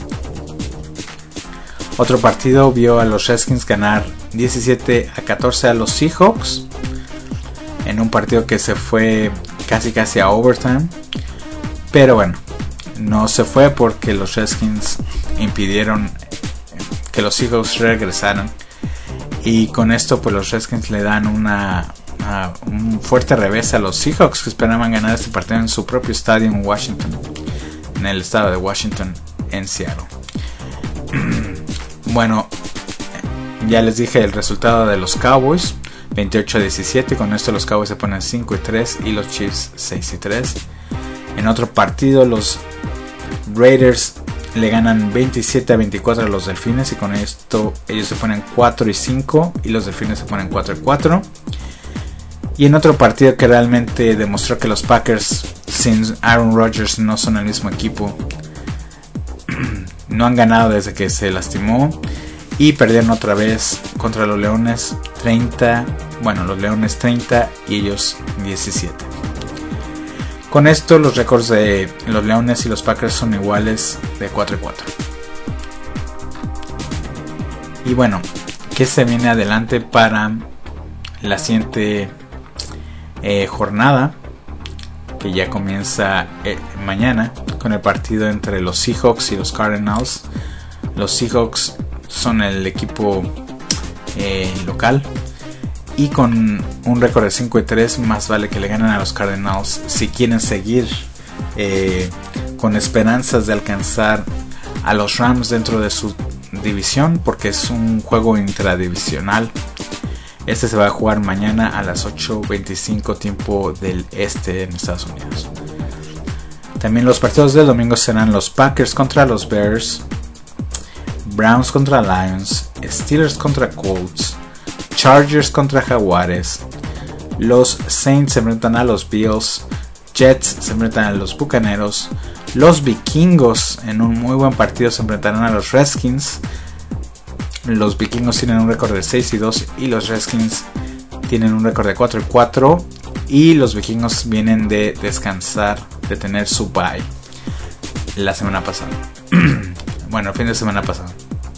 Otro partido vio a los Redskins ganar 17-14 a los Seahawks en un partido que se fue casi a overtime, pero bueno, no se fue porque los Redskins impidieron que los Seahawks regresaran y con esto pues los Redskins le dan un fuerte revés a los Seahawks, que esperaban ganar este partido en su propio estadio en Washington, en el estado de Washington, en Seattle. Bueno, ya les dije el resultado de los Cowboys, 28-17. Con esto los Cowboys se ponen 5-3 y los Chiefs 6-3. En otro partido, los Raiders le ganan 27-24 a los Delfines y con esto ellos se ponen 4-5 y los Delfines se ponen 4-4. Y en otro partido que realmente demostró que los Packers sin Aaron Rodgers no son el mismo equipo, no han ganado desde que se lastimó y perdieron otra vez contra los Leones 30, los Leones 30 y ellos 17. Con esto los récords de los Leones y los Packers son iguales, de 4-4. Y bueno, ¿qué se viene adelante para la siguiente jornada? Que ya comienza mañana con el partido entre los Seahawks y los Cardinals. Los Seahawks son el equipo local y con un récord de 5-3 más vale que le ganen a los Cardinals si quieren seguir con esperanzas de alcanzar a los Rams dentro de su división, porque es un juego intradivisional. Este se va a jugar mañana a las 8:25 tiempo del este en Estados Unidos. También los partidos del domingo serán los Packers contra los Bears, Browns contra Lions, Steelers contra Colts, Chargers contra Jaguares. Los Saints se enfrentan a los Bills. Jets se enfrentan a los Bucaneros. Los Vikingos en un muy buen partido se enfrentarán a los Redskins. Los Vikingos tienen un récord de 6-2 y los Redskins tienen un récord de 4-4. Y los Vikingos vienen de descansar, de tener su bye la semana pasada. Bueno, el fin de semana pasado.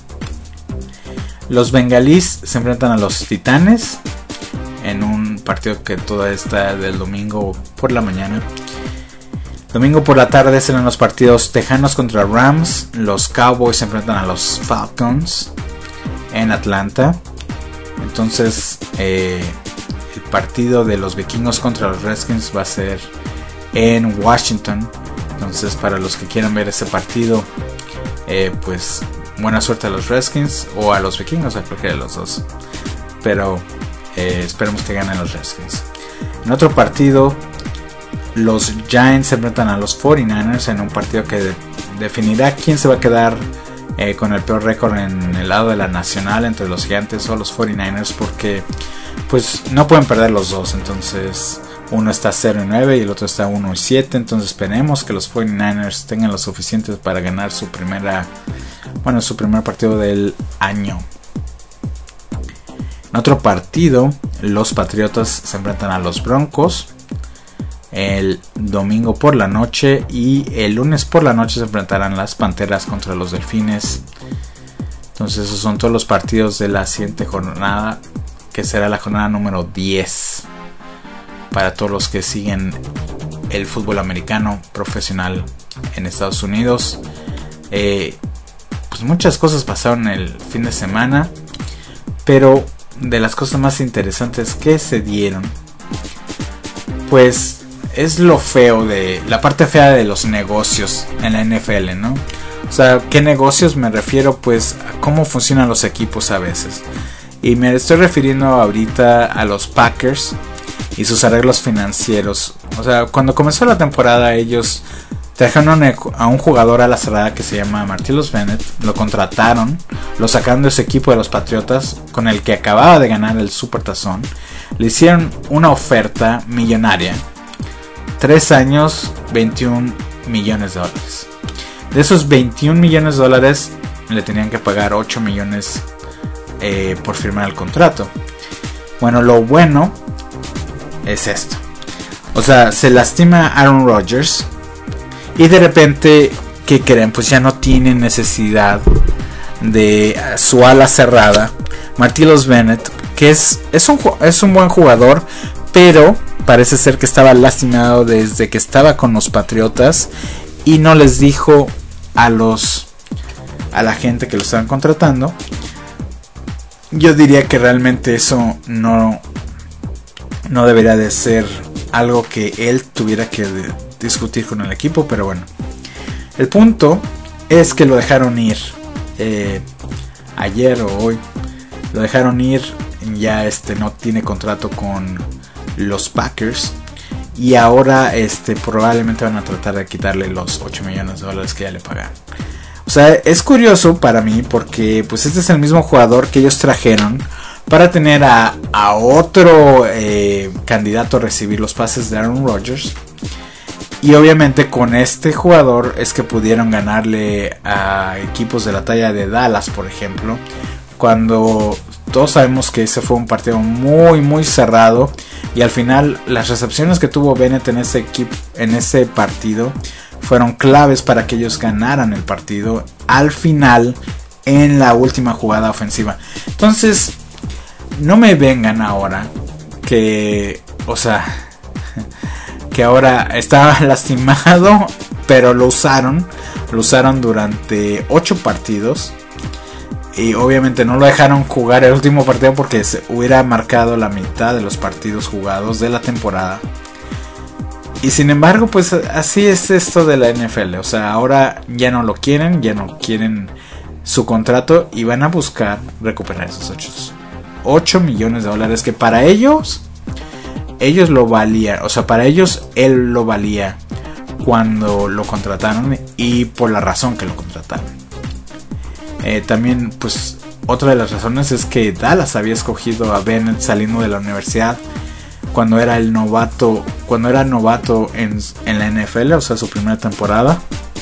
Los Bengalís se enfrentan a los Titanes en un partido que toda está del domingo por la mañana. Domingo por la tarde serán los partidos Tejanos contra Rams. Los Cowboys se enfrentan a los Falcons en Atlanta. Entonces el partido de los Vikingos contra los Redskins va a ser en Washington. Entonces para los que quieran ver ese partido, pues buena suerte a los Redskins o a los Vikingos, a cualquiera de los dos. Pero esperemos que ganen los Redskins. En otro partido, los Giants se enfrentan a los 49ers en un partido que definirá quién se va a quedar con el peor récord en el lado de la nacional, entre los Gigantes o los 49ers, porque pues no pueden perder los dos. Entonces uno está 0-9 y el otro está 1-7. Entonces esperemos que los 49ers tengan lo suficiente para ganar su primer partido del año. En otro partido, los Patriotas se enfrentan a los Broncos el domingo por la noche, y el lunes por la noche se enfrentarán las Panteras contra los Delfines. Entonces esos son todos los partidos de la siguiente jornada, que será la jornada número 10 para todos los que siguen el fútbol americano profesional en Estados Unidos. Pues muchas cosas pasaron el fin de semana, pero de las cosas más interesantes que se dieron, pues es lo feo de la parte fea de los negocios en la NFL, ¿no? O sea, ¿qué negocios me refiero? Pues a cómo funcionan los equipos a veces. Y me estoy refiriendo ahorita a los Packers y sus arreglos financieros. O sea, cuando comenzó la temporada, ellos trajeron a un jugador a la cerrada que se llama Martellus Bennett. Lo contrataron, lo sacaron de ese equipo de los Patriotas con el que acababa de ganar el Supertazón. Le hicieron una oferta millonaria. 3 años, $21 millones. De esos $21 millones le tenían que pagar $8 millones por firmar el contrato. Bueno, lo bueno es esto. O sea, se lastima Aaron Rodgers y de repente, ¿qué creen? Pues ya no tienen necesidad de su ala cerrada, Martellus Bennett, que es un buen jugador, pero parece ser que estaba lastimado desde que estaba con los Patriotas y no les dijo a la gente que lo estaban contratando. Yo diría que realmente eso no debería de ser algo que él tuviera que discutir con el equipo, pero bueno. El punto es que lo dejaron ir ayer o hoy. Lo dejaron ir, ya no tiene contrato con los Packers y ahora probablemente van a tratar de quitarle los $8 millones que ya le pagaron. O sea, es curioso para mí porque pues este es el mismo jugador que ellos trajeron para tener a otro candidato a recibir los pases de Aaron Rodgers. Y obviamente con este jugador es que pudieron ganarle a equipos de la talla de Dallas, por ejemplo, cuando todos sabemos que ese fue un partido muy muy cerrado y al final las recepciones que tuvo Bennett en ese partido fueron claves para que ellos ganaran el partido al final en la última jugada ofensiva. Entonces no me vengan ahora que ahora estaba lastimado, pero lo usaron durante 8 partidos y obviamente no lo dejaron jugar el último partido porque se hubiera marcado la mitad de los partidos jugados de la temporada. Y sin embargo, pues así es esto de la NFL. O sea, ahora ya no quieren su contrato y van a buscar recuperar esos $8 millones que para ellos lo valía. O sea, para ellos él lo valía cuando lo contrataron y por la razón que lo contrataron. También pues otra de las razones es que Dallas había escogido a Bennett saliendo de la universidad cuando era novato en la NFL, o sea, su primera temporada.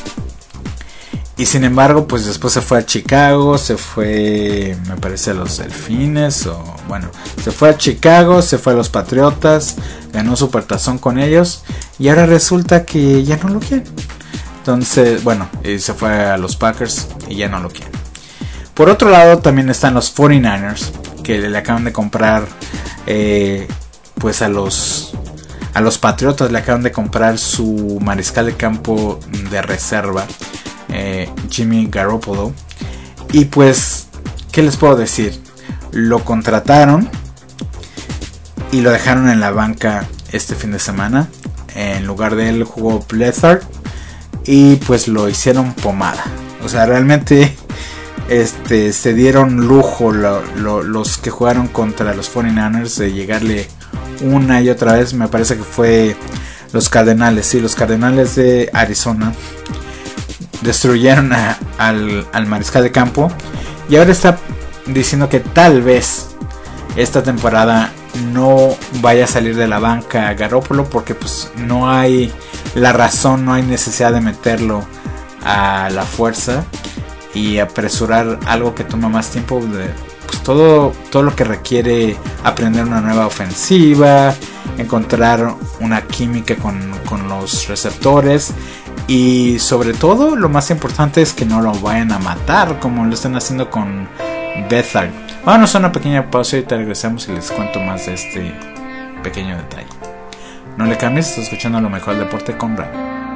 Y sin embargo, pues después se fue a Chicago, se fue, me parece, a los Delfines, se fue a Chicago, se fue a los Patriotas, ganó Supertazón con ellos, y ahora resulta que ya no lo quieren. Entonces, y se fue a los Packers y ya no lo quieren. Por otro lado, también están los 49ers, que le acaban de comprar, pues a los Patriotas le acaban de comprar su mariscal de campo de reserva, Jimmy Garoppolo. Y pues, ¿qué les puedo decir? Lo contrataron y lo dejaron en la banca este fin de semana. En lugar de él jugó Bledsoe y pues lo hicieron pomada. O sea, realmente se dieron lujo los que jugaron contra los 49ers de llegarle una y otra vez. Me parece que fue los Cardenales de Arizona. Destruyeron al mariscal de campo. Y ahora está diciendo que tal vez esta temporada no vaya a salir de la banca Garoppolo, porque pues no hay la razón, no hay necesidad de meterlo a la fuerza y apresurar algo que toma más tiempo, pues todo lo que requiere aprender una nueva ofensiva, encontrar una química con los receptores, y sobre todo lo más importante es que no lo vayan a matar como lo están haciendo con Bethard. Vamos a una pequeña pausa y te regresamos y les cuento más de este pequeño detalle. No le cambies, estás escuchando Lo Mejor del Deporte con Brad.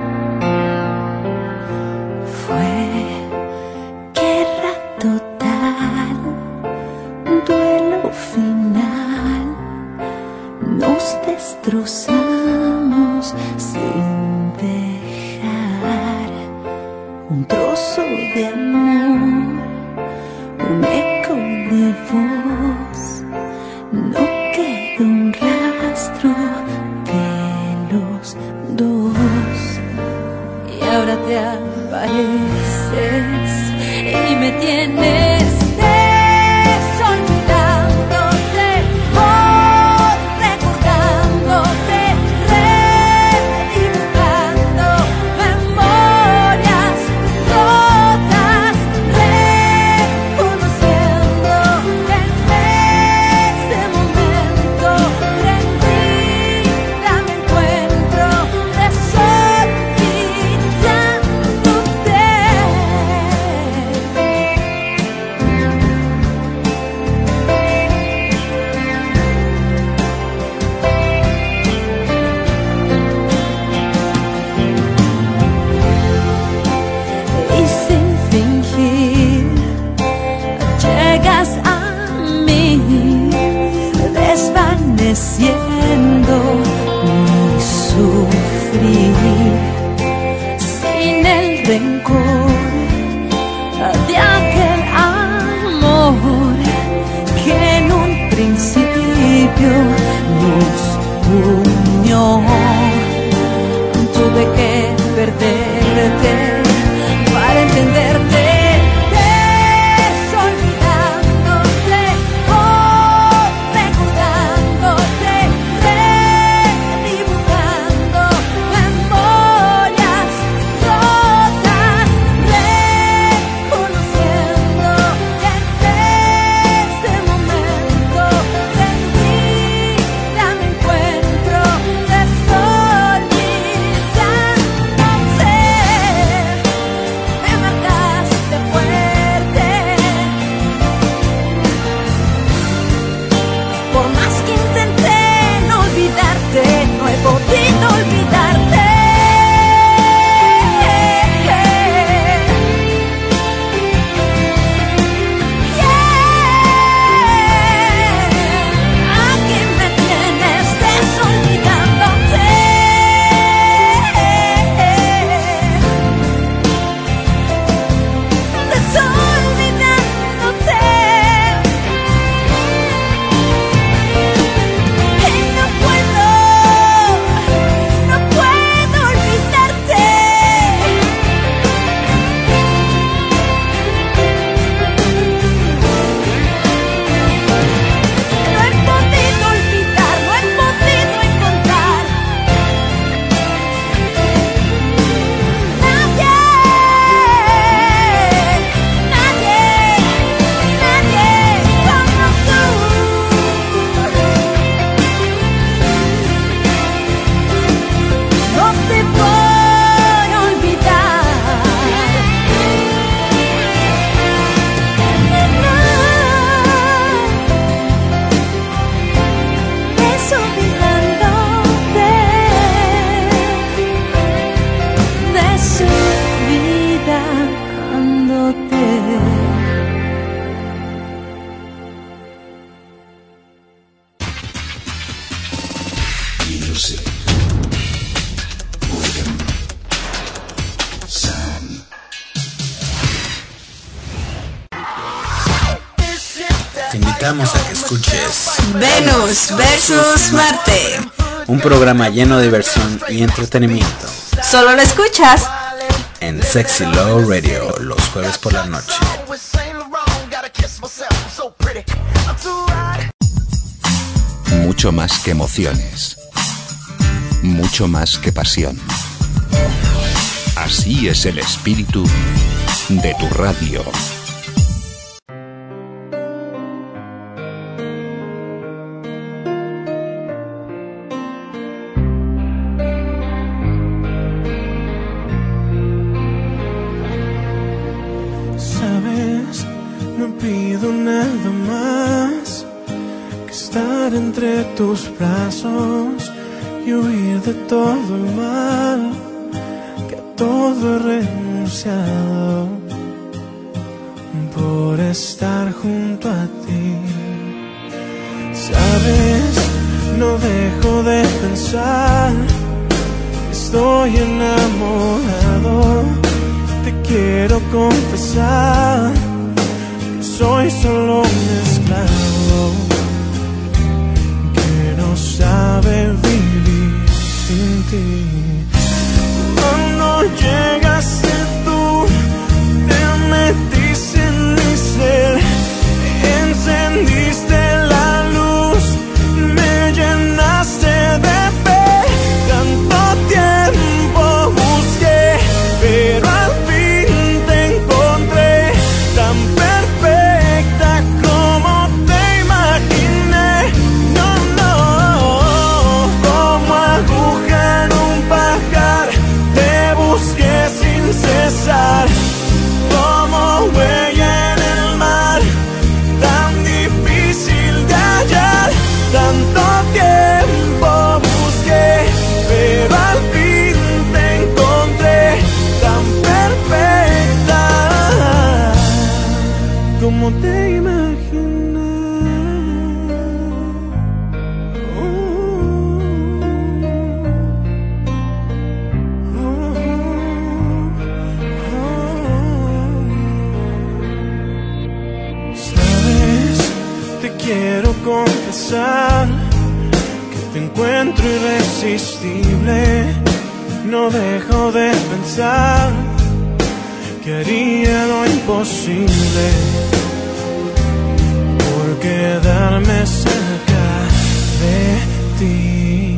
Duelo final, nos destrozamos sin dejar un trozo de amor, un eco de voz, no queda un rastro de los dos. Y ahora te apareces y me tienes siendo mi sufrir, sin el rencor de aquel amor que en un principio nos unió. Tuve que perderte para entenderte. Sé music, rhythm, sound. Te invitamos a que escuches Venus versus Marte. un programa lleno de diversión y entretenimiento Solo lo escuchas en Sexy Love Radio los jueves por la noche. Mucho más que emociones, mucho más que pasión. Así es el espíritu de tu radio. Sabes, no pido nada más que estar entre tus brazos y huir de todo el mal, que a todo he renunciado por estar junto a ti. Sabes, no dejo de pensar, estoy enamorado. Te quiero confesar que soy solo un esclavo que no sabe vivir sin ti. Cuando llegaste tú, te metiste en mi ser, encendiste la luz, me llenaste de fe. Tanto tiempo busqué, pero al fin te encontré, tan perfecta como te imaginé. No, no, como aguja en un pajar, te busqué sin cesar, como huella en el mar, tan difícil de hallar. Tanto tiempo busqué, pero al fin te encontré, tan perfecta como te imaginé. Sabes, te quiero confesar que te encuentro irresistible. No dejo de pensar que haría lo imposible por quedarme cerca de ti.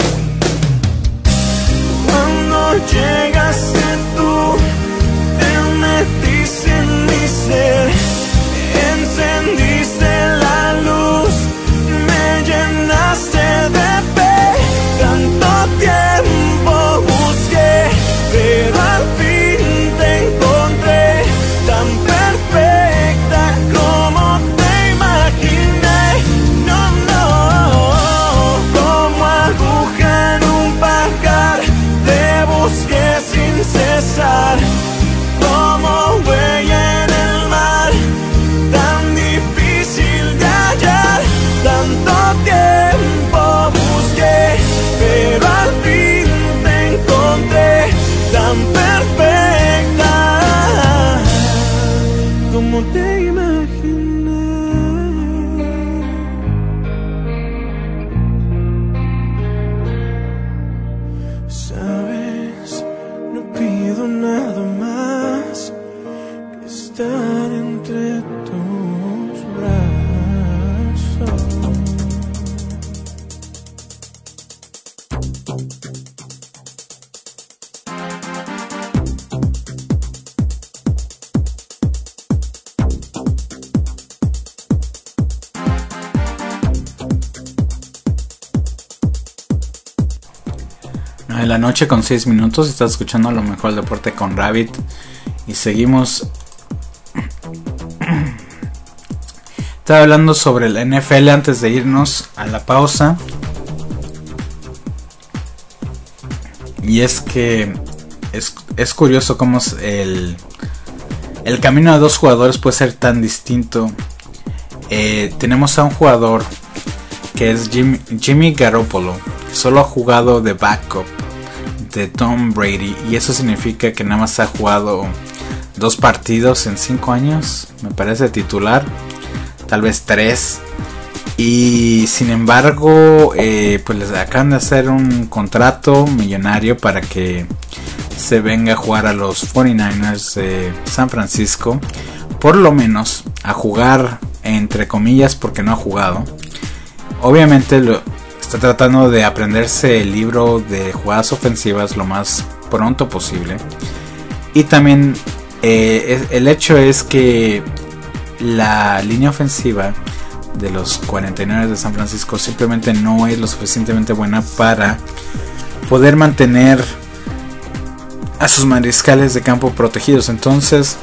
Cuando llegaste tú, te metiste en mi ser, encendiste la luz, me llenaste de fe. Tanto tiempo busqué, pero al fin te encontré, tan perfecta como te imaginé. No, no, como aguja en un pajar, te busqué sin cesar, como huella en el mar, tan difícil de hallar. Tanto tiempo busqué, pero al fin te encontré, tan perfecta como te imaginé. Sabes, no pido nada más que estar entre tus brazos. En la noche con 6 minutos, estás escuchando lo mejor del deporte con Rabbit. Y seguimos. Estaba hablando sobre el NFL antes de irnos a la pausa. Y es que es curioso cómo el camino de dos jugadores puede ser tan distinto. Tenemos a un jugador que es Jimmy Garoppolo, solo ha jugado de backup de Tom Brady, y eso significa que nada más ha jugado 2 partidos en 5 años, me parece, titular, tal vez 3. Y sin embargo, pues les acaban de hacer un contrato millonario para que se venga a jugar a los 49ers de San Francisco, por lo menos a jugar, entre comillas, porque no ha jugado. Obviamente está tratando de aprenderse el libro de jugadas ofensivas lo más pronto posible. Y también el hecho es que la línea ofensiva de los 49 de San Francisco simplemente no es lo suficientemente buena para poder mantener a sus mariscales de campo protegidos. Entonces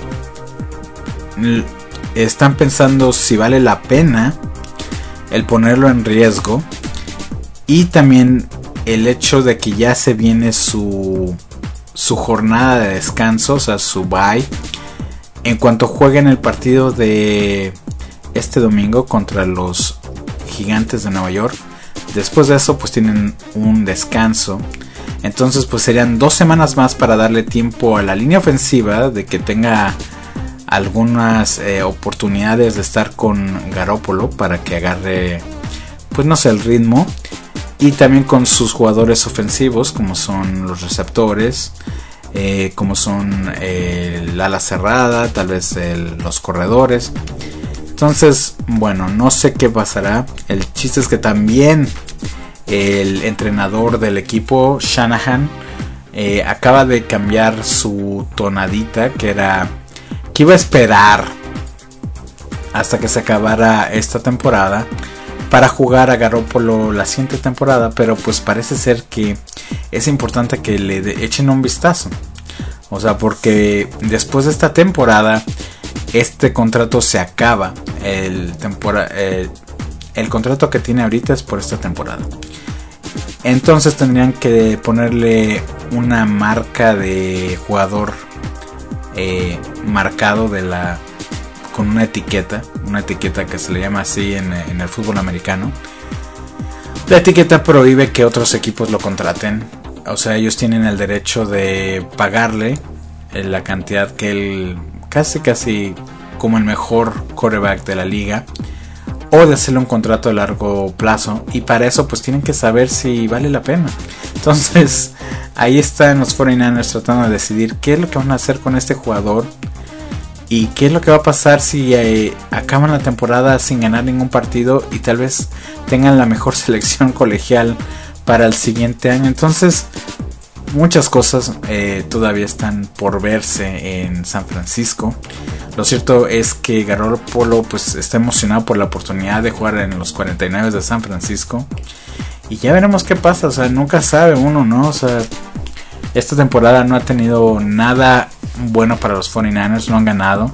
están pensando si vale la pena el ponerlo en riesgo, y también el hecho de que ya se viene su jornada de descanso, o sea, su bye, en cuanto jueguen el partido de este domingo contra los Gigantes de Nueva York. Después de eso pues tienen un descanso, entonces pues serían 2 semanas más para darle tiempo a la línea ofensiva de que tenga algunas oportunidades de estar con Garoppolo para que agarre, pues no sé, el ritmo, y también con sus jugadores ofensivos como son los receptores, como son el ala cerrada, tal vez los corredores. Entonces, bueno, no sé qué pasará. El chiste es que también el entrenador del equipo, Shanahan, acaba de cambiar su tonadita, que iba a esperar hasta que se acabara esta temporada para jugar a Garoppolo la siguiente temporada, pero pues parece ser que es importante que le echen un vistazo. O sea, porque después de esta temporada este contrato se acaba. El contrato que tiene ahorita es por esta temporada. Entonces tendrían que ponerle una marca de jugador marcado con una etiqueta que se le llama así en el fútbol americano. La etiqueta prohíbe que otros equipos lo contraten. O sea, ellos tienen el derecho de pagarle la cantidad que él, casi como el mejor quarterback de la liga, o de hacerle un contrato a largo plazo, y para eso pues tienen que saber si vale la pena. Entonces ahí están los 49ers tratando de decidir qué es lo que van a hacer con este jugador y qué es lo que va a pasar si acaban la temporada sin ganar ningún partido y tal vez tengan la mejor selección colegial para el siguiente año. Entonces muchas cosas todavía están por verse en San Francisco. Lo cierto es que Garoppolo pues está emocionado por la oportunidad de jugar en los 49 de San Francisco, y ya veremos qué pasa. O sea, nunca sabe uno, ¿no? O sea, esta temporada no ha tenido nada bueno para los 49ers, no han ganado,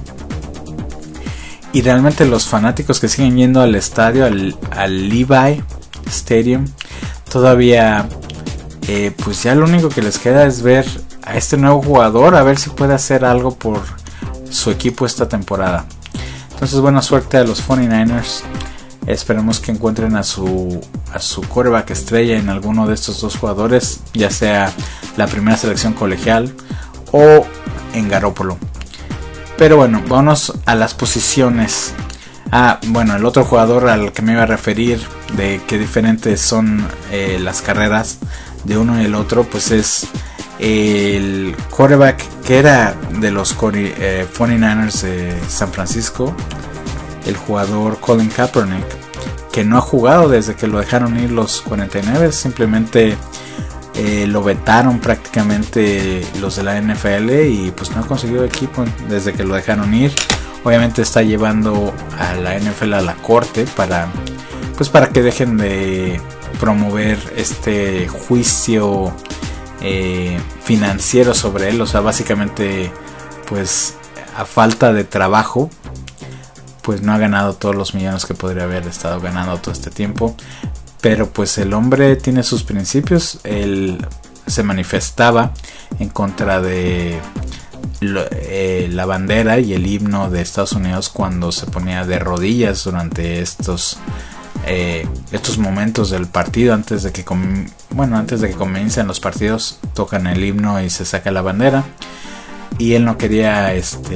y realmente los fanáticos que siguen yendo al estadio, al Levi Stadium, todavía pues ya lo único que les queda es ver a este nuevo jugador, a ver si puede hacer algo por su equipo esta temporada. Entonces, buena suerte a los 49ers. Esperemos que encuentren a su quarterback estrella en alguno de estos 2 jugadores, ya sea la primera selección colegial o en Garoppolo. Pero bueno, vámonos a las posiciones. Bueno, el otro jugador al que me iba a referir, de qué diferentes son las carreras de uno y el otro, pues es el quarterback que era de los 49ers de San Francisco, el jugador Colin Kaepernick, que no ha jugado desde que lo dejaron ir los 49. Simplemente lo vetaron prácticamente los de la NFL, y pues no ha conseguido equipo desde que lo dejaron ir. Obviamente está llevando a la NFL a la corte para que dejen de promover este juicio financiero sobre él. O sea, básicamente pues a falta de trabajo pues no ha ganado todos los millones que podría haber estado ganando todo este tiempo. Pero pues el hombre tiene sus principios. Él se manifestaba en contra de la bandera y el himno de Estados Unidos cuando se ponía de rodillas durante estos estos momentos del partido antes de que comiencen los partidos, tocan el himno y se saca la bandera. Y él no quería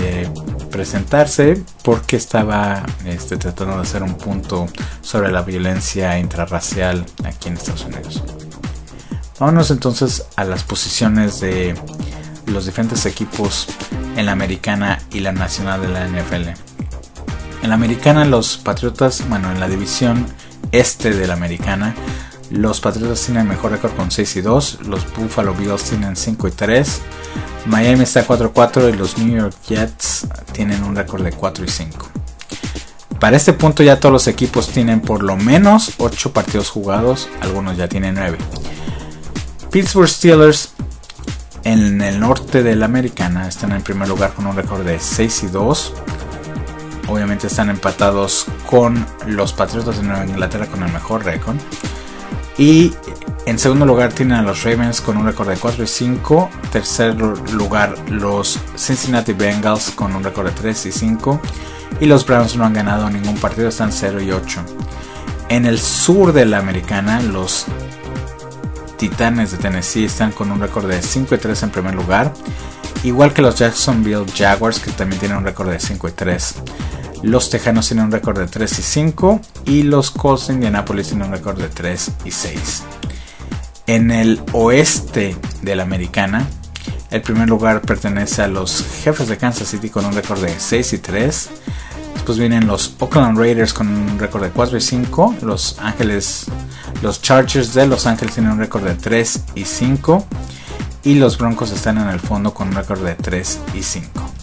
presentarse porque estaba tratando de hacer un punto sobre la violencia intrarracial aquí en Estados Unidos. Vámonos entonces a las posiciones de los diferentes equipos en la americana y la nacional de la NFL. En la americana, los Patriotas, en la división este de la americana, los Patriotas tienen mejor récord con 6-2, los Buffalo Bills tienen 5-3, Miami está 4-4 y los New York Jets tienen un récord de 4-5. Para este punto ya todos los equipos tienen por lo menos 8 partidos jugados, algunos ya tienen 9. Pittsburgh Steelers en el norte de la americana están en primer lugar con un récord de 6-2. Obviamente están empatados con los Patriotas de Nueva Inglaterra con el mejor récord. Y en segundo lugar tienen a los Ravens con un récord de 4-5. Tercer lugar los Cincinnati Bengals con un récord de 3-5. Y los Browns no han ganado ningún partido, están 0-8. En el sur de la americana, los Titanes de Tennessee están con un récord de 5-3 en primer lugar. Igual que los Jacksonville Jaguars, que también tienen un récord de 5-3. Los Tejanos tienen un récord de 3-5 y los Colts de Indianapolis tienen un récord de 3-6. En el oeste de la americana, el primer lugar pertenece a los Jefes de Kansas City con un récord de 6-3. Después vienen los Oakland Raiders con un récord de 4-5. Los Chargers de Los Ángeles tienen un récord de 3-5. Y los Broncos están en el fondo con un récord de 3-5.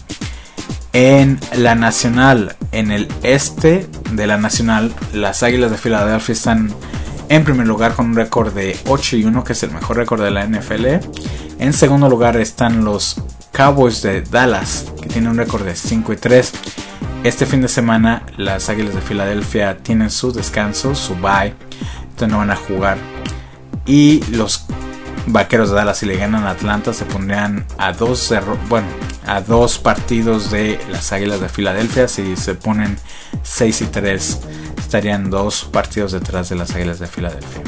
En la nacional, en el este de la nacional, las Águilas de Filadelfia están en primer lugar con un récord de 8-1, que es el mejor récord de la NFL. En segundo lugar están los Cowboys de Dallas, que tienen un récord de 5-3. Este fin de semana las Águilas de Filadelfia tienen su descanso, su bye, entonces no van a jugar. Y los Vaqueros de Dallas, si le ganan a Atlanta, se pondrían a dos partidos de las Águilas de Filadelfia. Si se ponen 6-3, estarían 2 partidos detrás de las Águilas de Filadelfia.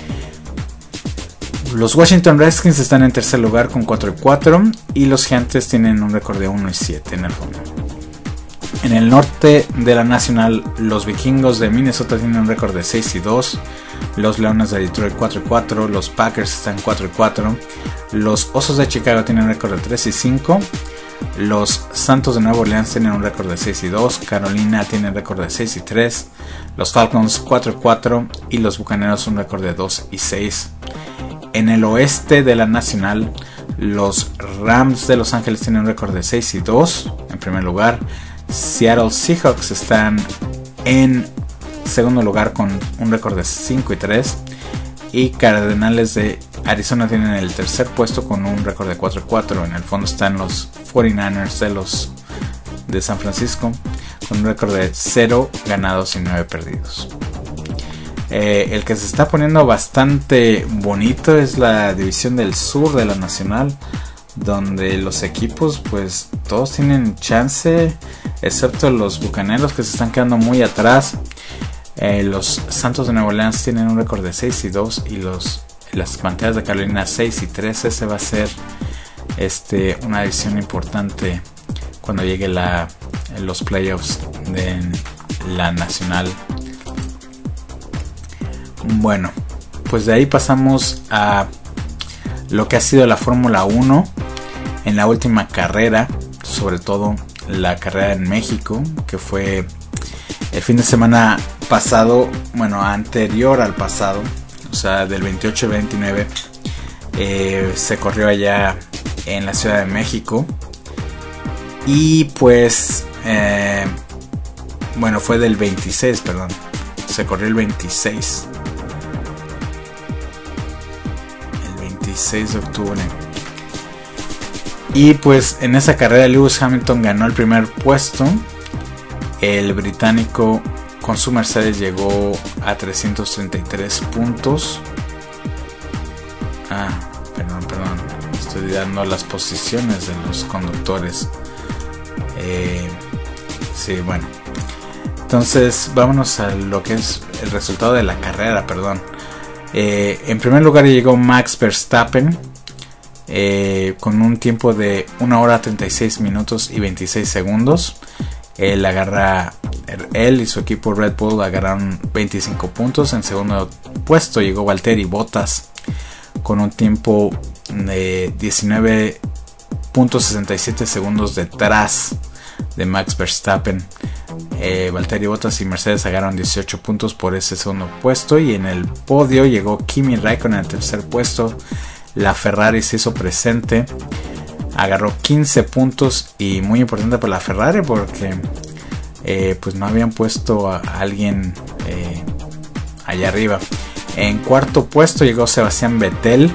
Los Washington Redskins están en tercer lugar con 4-4 y los Gigantes tienen un récord de 1-7 en el fondo. En el norte de la nacional, los Vikingos de Minnesota tienen un récord de 6-2. Los Leones de Detroit 4-4. Los Packers están 4-4. Los Osos de Chicago tienen un récord de 3-5. Los Santos de Nueva Orleans tienen un récord de 6-2. Carolina tiene un récord de 6-3. Los Falcons 4-4. Y los Bucaneros un récord de 2-6. En el oeste de la nacional, los Rams de Los Ángeles tienen un récord de 6-2 en primer lugar. Seattle Seahawks están en segundo lugar con un récord de 5-3. Y Cardenales de Arizona tienen el tercer puesto con un récord de 4-4. En el fondo están los 49ers de San Francisco con un récord de 0 ganados y 9 perdidos. El que se está poniendo bastante bonito es la división del sur de la nacional, donde los equipos pues todos tienen chance, excepto los Bucaneros, que se están quedando muy atrás. Los Santos de Nueva Orleans tienen un récord de 6-2 y las Panteras de Carolina 6-3. Ese va a ser una división importante cuando llegue los playoffs de la nacional. Bueno, pues de ahí pasamos a lo que ha sido la Fórmula 1 en la última carrera, sobre todo la carrera en México, que fue el fin de semana pasado, anterior al pasado, o sea, del 28 al 29, se corrió allá en la Ciudad de México. Y pues, fue del 26, perdón, se corrió el 26 de octubre. Y pues en esa carrera Lewis Hamilton ganó el primer puesto. El británico con su Mercedes llegó a 333 puntos. Perdón, estoy dando las posiciones de los conductores. Entonces vámonos a lo que es el resultado de la carrera, en primer lugar llegó Max Verstappen con un tiempo de 1 hora 36 minutos y 26 segundos. Él y su equipo Red Bull agarraron 25 puntos. En segundo puesto llegó Valtteri Bottas con un tiempo de 19.67 segundos detrás de Max Verstappen. Valtteri Bottas y Mercedes agarraron 18 puntos por ese segundo puesto. Y en el podio llegó Kimi Raikkonen en el tercer puesto. La Ferrari se hizo presente, agarró 15 puntos, y muy importante para la Ferrari porque pues no habían puesto a alguien allá arriba. En cuarto puesto llegó Sebastián Vettel,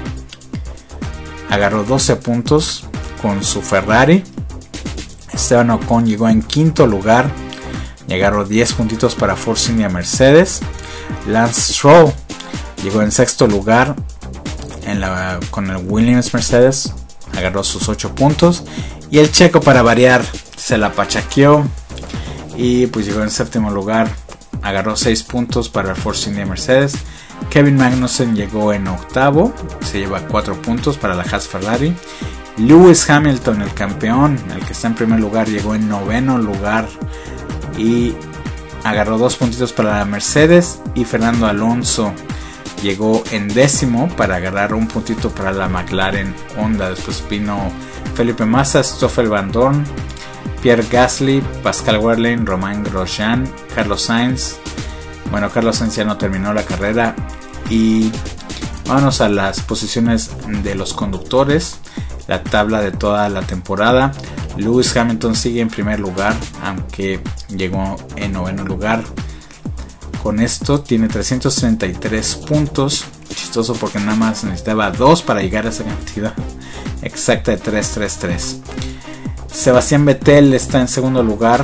agarró 12 puntos con su Ferrari. Esteban Ocon llegó en quinto lugar y agarró 10 puntitos para Force India Mercedes. Lance Stroll llegó en sexto lugar con el Williams Mercedes, agarró sus 8 puntos. Y el checo, para variar, se la pachaqueó y pues llegó en séptimo lugar, agarró 6 puntos para el Force India Mercedes. Kevin Magnussen llegó en octavo, se lleva 4 puntos para la Haas Ferrari. Lewis Hamilton, el campeón, el que está en primer lugar, llegó en noveno lugar y agarró 2 puntitos para la Mercedes. Y Fernando Alonso llegó en décimo para agarrar 1 puntito para la McLaren Honda. Después vino Felipe Massa, Stoffel Van Dorn, Pierre Gasly, Pascal Wehrlein, Romain Grosjean, Carlos Sainz. Bueno, Carlos Sainz ya no terminó la carrera. Y vámonos a las posiciones de los conductores, la tabla de toda la temporada. Lewis Hamilton sigue en primer lugar, aunque llegó en noveno lugar. Con esto tiene 333 puntos. Chistoso porque nada más necesitaba 2 para llegar a esa cantidad exacta de 333. Sebastián Vettel está en segundo lugar.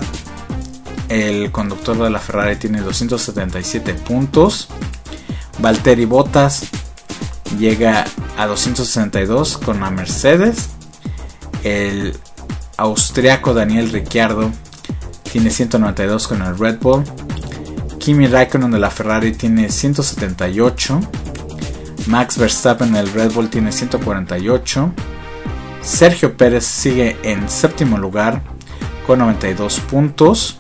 El conductor de la Ferrari tiene 277 puntos. Valtteri Bottas llega a 262 con la Mercedes. El austriaco Daniel Ricciardo tiene 192 con el Red Bull. Kimi Raikkonen de la Ferrari tiene 178. Max Verstappen del Red Bull tiene 148. Sergio Pérez sigue en séptimo lugar con 92 puntos.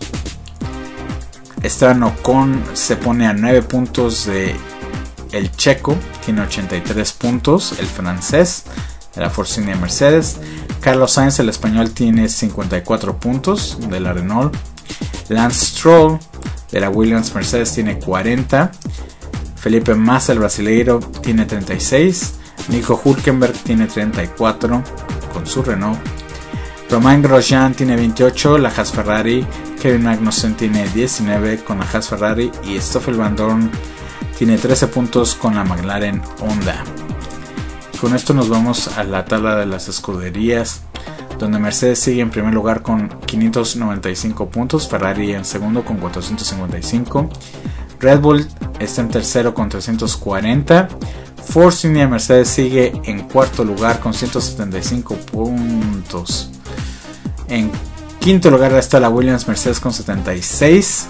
Esteban Ocon se pone a 9 puntos de el checo, tiene 83 puntos, el francés de la Force India Mercedes. Carlos Sainz, el español, tiene 54 puntos de la Renault. Lance Stroll de la Williams Mercedes tiene 40. Felipe Massa, el brasileiro, tiene 36. Nico Hülkenberg tiene 34 con su Renault. Romain Grosjean tiene 28, la Haas Ferrari. Kevin Magnussen tiene 19 con la Haas Ferrari. Y Stoffel Van Dorn tiene 13 puntos con la McLaren Honda. Con esto nos vamos a la tabla de las escuderías, donde Mercedes sigue en primer lugar con 595 puntos, Ferrari en segundo con 455, Red Bull está en tercero con 340, Force India Mercedes sigue en cuarto lugar con 175 puntos. En quinto lugar está la Williams Mercedes con 76.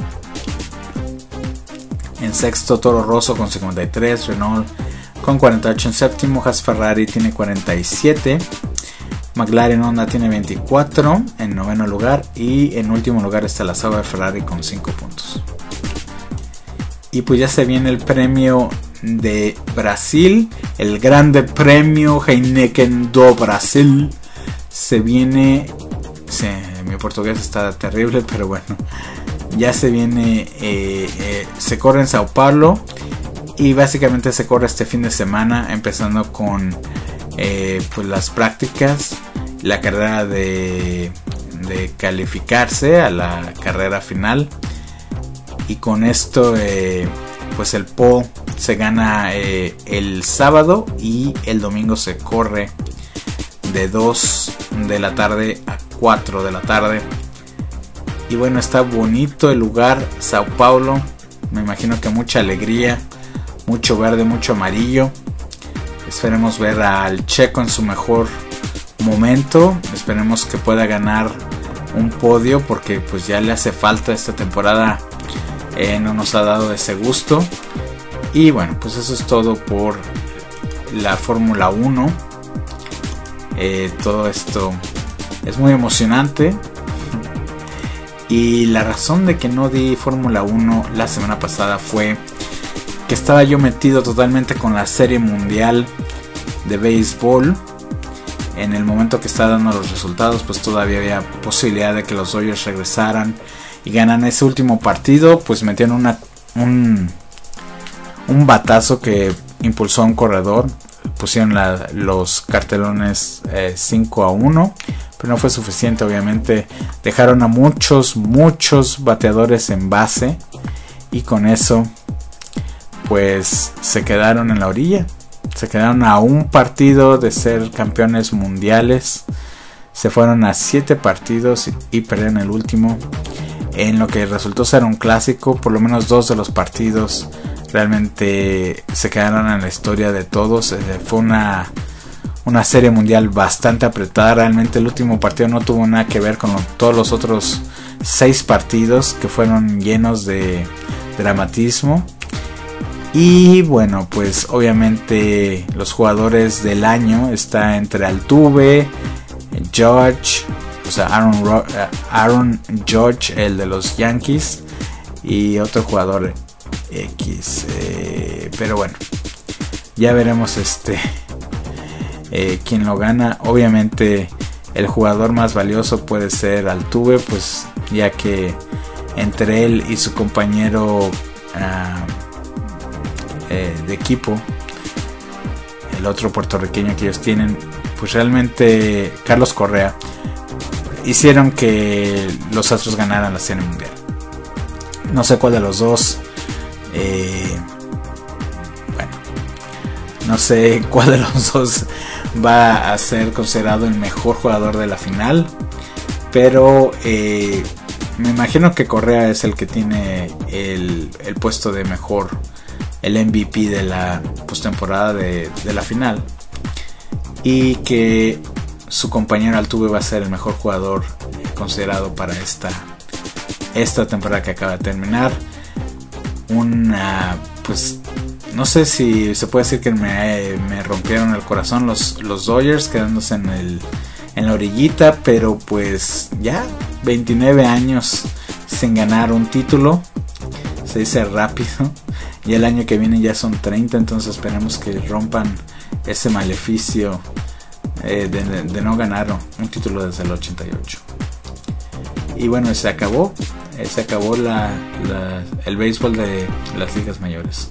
En sexto Toro Rosso con 53, Renault con 48 en séptimo, Haas Ferrari tiene 47, McLaren Honda tiene 24 en noveno lugar y en último lugar está la Sauber Ferrari con 5 puntos. Y pues ya se viene el premio de Brasil, el Grande Premio Heineken do Brasil. Se viene, mi portugués está terrible, pero bueno, ya se viene, se corre en Sao Paulo y básicamente se corre este fin de semana, empezando con pues las prácticas, la carrera de calificarse a la carrera final. Y con esto pues el pole se gana el sábado y el domingo se corre de 2 de la tarde a 4 de la tarde. Y bueno, está bonito el lugar, Sao Paulo. Me imagino que mucha alegría, mucho verde, mucho amarillo. Esperemos ver al checo en su mejor momento. Esperemos que pueda ganar un podio, porque pues ya le hace falta esta temporada no nos ha dado ese gusto. Y bueno, pues eso es todo por la Fórmula 1. Todo esto es muy emocionante. Y la razón de que no di Fórmula 1 la semana pasada fue que estaba yo metido totalmente con la Serie Mundial de béisbol. En el momento que estaba dando los resultados, pues todavía había posibilidad de que los Dodgers regresaran y ganan ese último partido. Pues metieron un batazo que impulsó a un corredor. Pusieron los cartelones 5-1, pero no fue suficiente. Obviamente dejaron a muchos bateadores en base, y con eso pues se quedaron en la orilla. Se quedaron a un partido de ser campeones mundiales. Se fueron a 7 partidos y perdieron el último, en lo que resultó ser un clásico. Por lo menos 2 de los partidos realmente se quedaron en la historia de todos. Fue una serie mundial bastante apretada. Realmente el último partido no tuvo nada que ver con todos los otros 6 partidos, que fueron llenos de dramatismo. Y bueno, pues obviamente los jugadores del año está entre Altuve, Judge, o sea Aaron Judge, el de los Yankees, y otro jugador X, pero bueno, ya veremos quién lo gana. Obviamente el jugador más valioso puede ser Altuve, pues ya que entre él y su compañero de equipo, el otro puertorriqueño que ellos tienen, pues realmente Carlos Correa, hicieron que los Astros ganaran la Serie Mundial. No sé cuál de los dos, bueno, no sé cuál de los dos va a ser considerado el mejor jugador de la final, pero me imagino que Correa es el que tiene el puesto de mejor, el MVP de la postemporada de la final, y que su compañero Altuve va a ser el mejor jugador considerado para esta temporada que acaba de terminar. Pues no sé si se puede decir que me rompieron el corazón los Dodgers, quedándose en la orillita, pero pues ya 29 años sin ganar un título, se dice rápido. Y el año que viene ya son 30, entonces esperemos que rompan ese maleficio de no ganar un título desde el 88. Y bueno, se acabó el béisbol de las ligas mayores.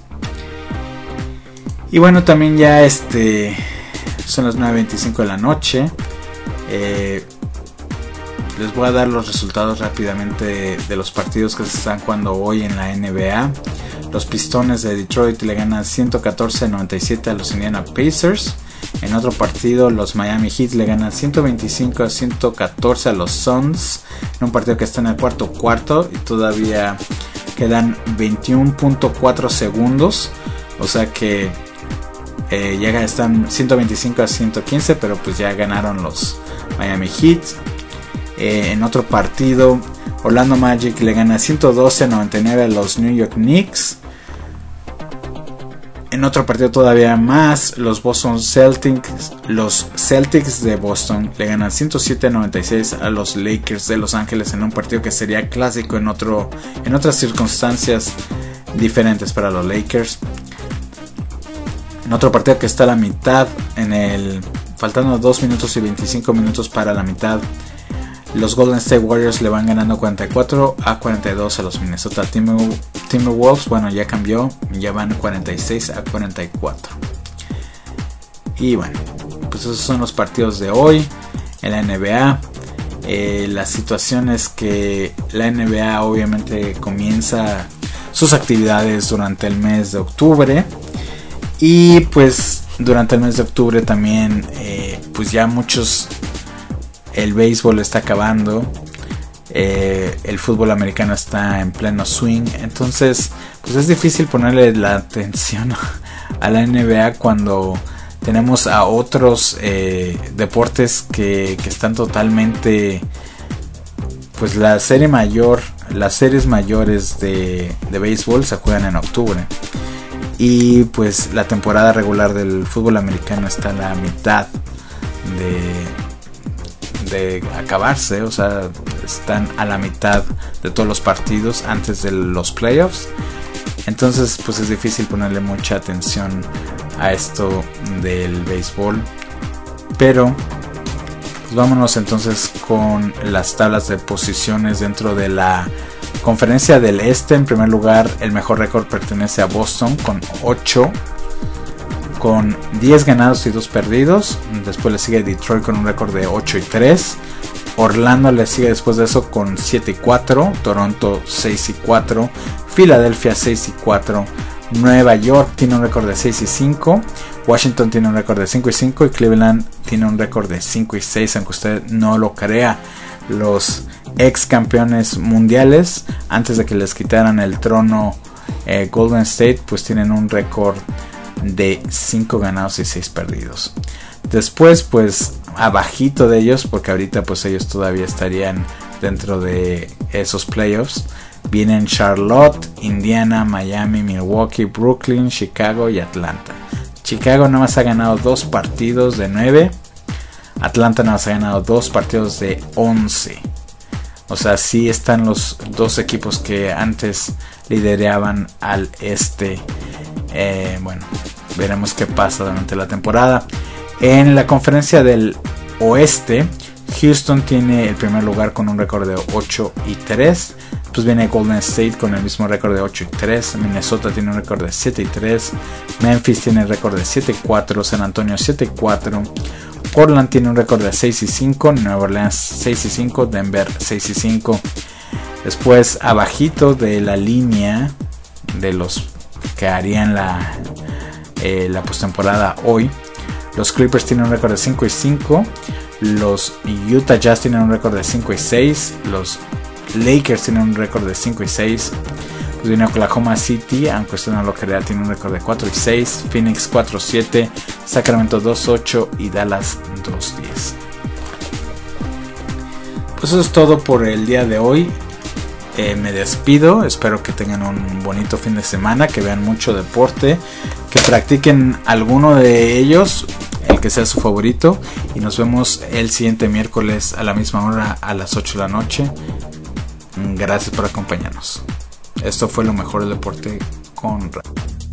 Y bueno, también ya son las 9:25 de la noche. Les voy a dar los resultados rápidamente de los partidos que se están jugando hoy en la NBA. Los Pistones de Detroit le ganan 114-97 a los Indiana Pacers. En otro partido, los Miami Heat le ganan 125-114 a los Suns, en un partido que está en el cuarto y todavía quedan 21.4 segundos. O sea que ya están 125-115, pero pues ya ganaron los Miami Heat. En otro partido, Orlando Magic le gana 112-99 a los New York Knicks. En otro partido todavía más, los Celtics de Boston le ganan 107-96 a los Lakers de Los Ángeles, en un partido que sería clásico en otras circunstancias diferentes para los Lakers. En otro partido que está a la mitad, faltando 2 minutos y 25 minutos para la mitad, los Golden State Warriors le van ganando 44-42 a los Minnesota Timberwolves. Bueno, ya cambió, ya van 46-44. Y bueno, pues esos son los partidos de hoy en la NBA. La situación es que la NBA obviamente comienza sus actividades durante el mes de octubre. Y pues durante el mes de octubre también pues ya el béisbol está acabando, el fútbol americano está en pleno swing, entonces pues es difícil ponerle la atención a la NBA cuando tenemos a otros deportes que están totalmente, pues la serie mayor las series mayores de béisbol se juegan en octubre. Y pues la temporada regular del fútbol americano está a la mitad de acabarse, o sea, están a la mitad de todos los partidos antes de los playoffs. Entonces pues es difícil ponerle mucha atención a esto del béisbol. Pero pues vámonos entonces con las tablas de posiciones dentro de la Conferencia del Este. En primer lugar, el mejor récord pertenece a Boston con 8, con 10 ganados y 2 perdidos. Después le sigue Detroit con un récord de 8-3. Orlando le sigue después de eso con 7-4. Toronto 6-4. Filadelfia 6-4. Nueva York tiene un récord de 6-5. Washington tiene un récord de 5-5. Y Cleveland tiene un récord de 5-6. Aunque usted no lo crea, los ex campeones mundiales, antes de que les quitaran el trono Golden State, pues tienen un récord de 5 ganados y 6 perdidos. Después pues abajito de ellos, porque ahorita pues ellos todavía estarían dentro de esos playoffs, vienen Charlotte, Indiana, Miami, Milwaukee, Brooklyn, Chicago y Atlanta. Chicago nada más ha ganado 2 partidos de 9. Atlanta nada más ha ganado 2 partidos de 11. O sea, sí están los 2 equipos que antes lideraban al este. Bueno, veremos qué pasa durante la temporada. En la conferencia del oeste, Houston tiene el primer lugar con un récord de 8-3. Pues viene Golden State con el mismo récord de 8-3. Minnesota tiene un récord de 7-3. Memphis tiene el récord de 7-4. San Antonio 7-4. Portland tiene un récord de 6-5. Nueva Orleans 6-5. Denver 6-5. Después, abajito de la línea de los que harían la postemporada hoy, los Clippers tienen un récord de 5-5. Los Utah Jazz tienen un récord de 5-6. Los Lakers tienen un récord de 5-6. Pues viene Oklahoma City, aunque usted no lo crea, tiene un récord de 4-6. Phoenix 4-7. Sacramento 2-8 y Dallas 2-10. Pues eso es todo por el día de hoy. Me despido, espero que tengan un bonito fin de semana, que vean mucho deporte, que practiquen alguno de ellos, el que sea su favorito, y nos vemos el siguiente miércoles a la misma hora, a las 8 de la noche. Gracias por acompañarnos. Esto fue lo mejor del deporte con Ra.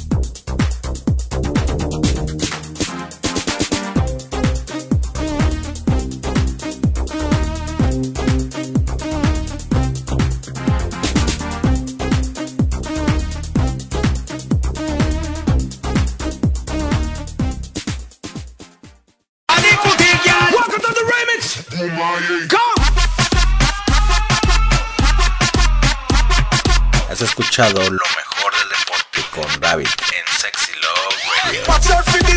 Has escuchado lo mejor del deporte con David en Sexy Love Radio.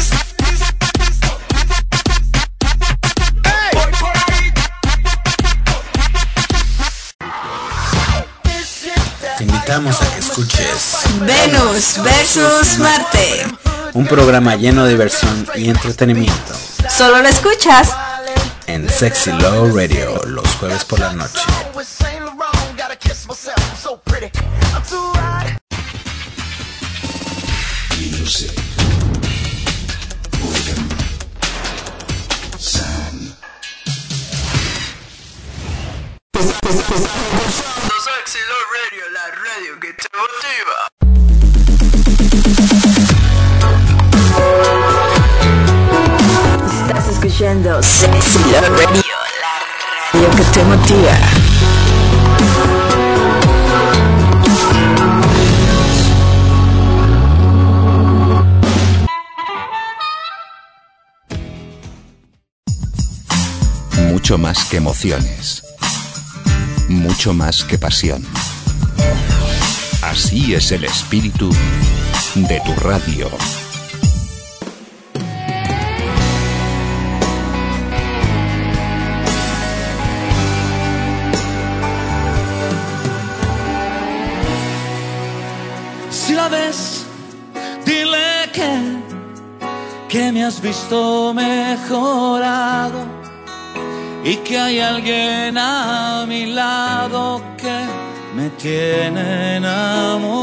Te invitamos a que escuches Venus versus Marte. un programa lleno de diversión y entretenimiento Solo lo escuchas en Sexy Love Radio los jueves por la noche. Music. Boredom. Sound. Sexy Love Radio, la radio que te motiva. Estás escuchando Sexy Love Radio, la radio que te motiva. Mucho más que emociones. Mucho más que pasión. Así es el espíritu de tu radio. Si la ves, dile que me has visto mejorado y que hay alguien a mi lado que me me tiene enamorado.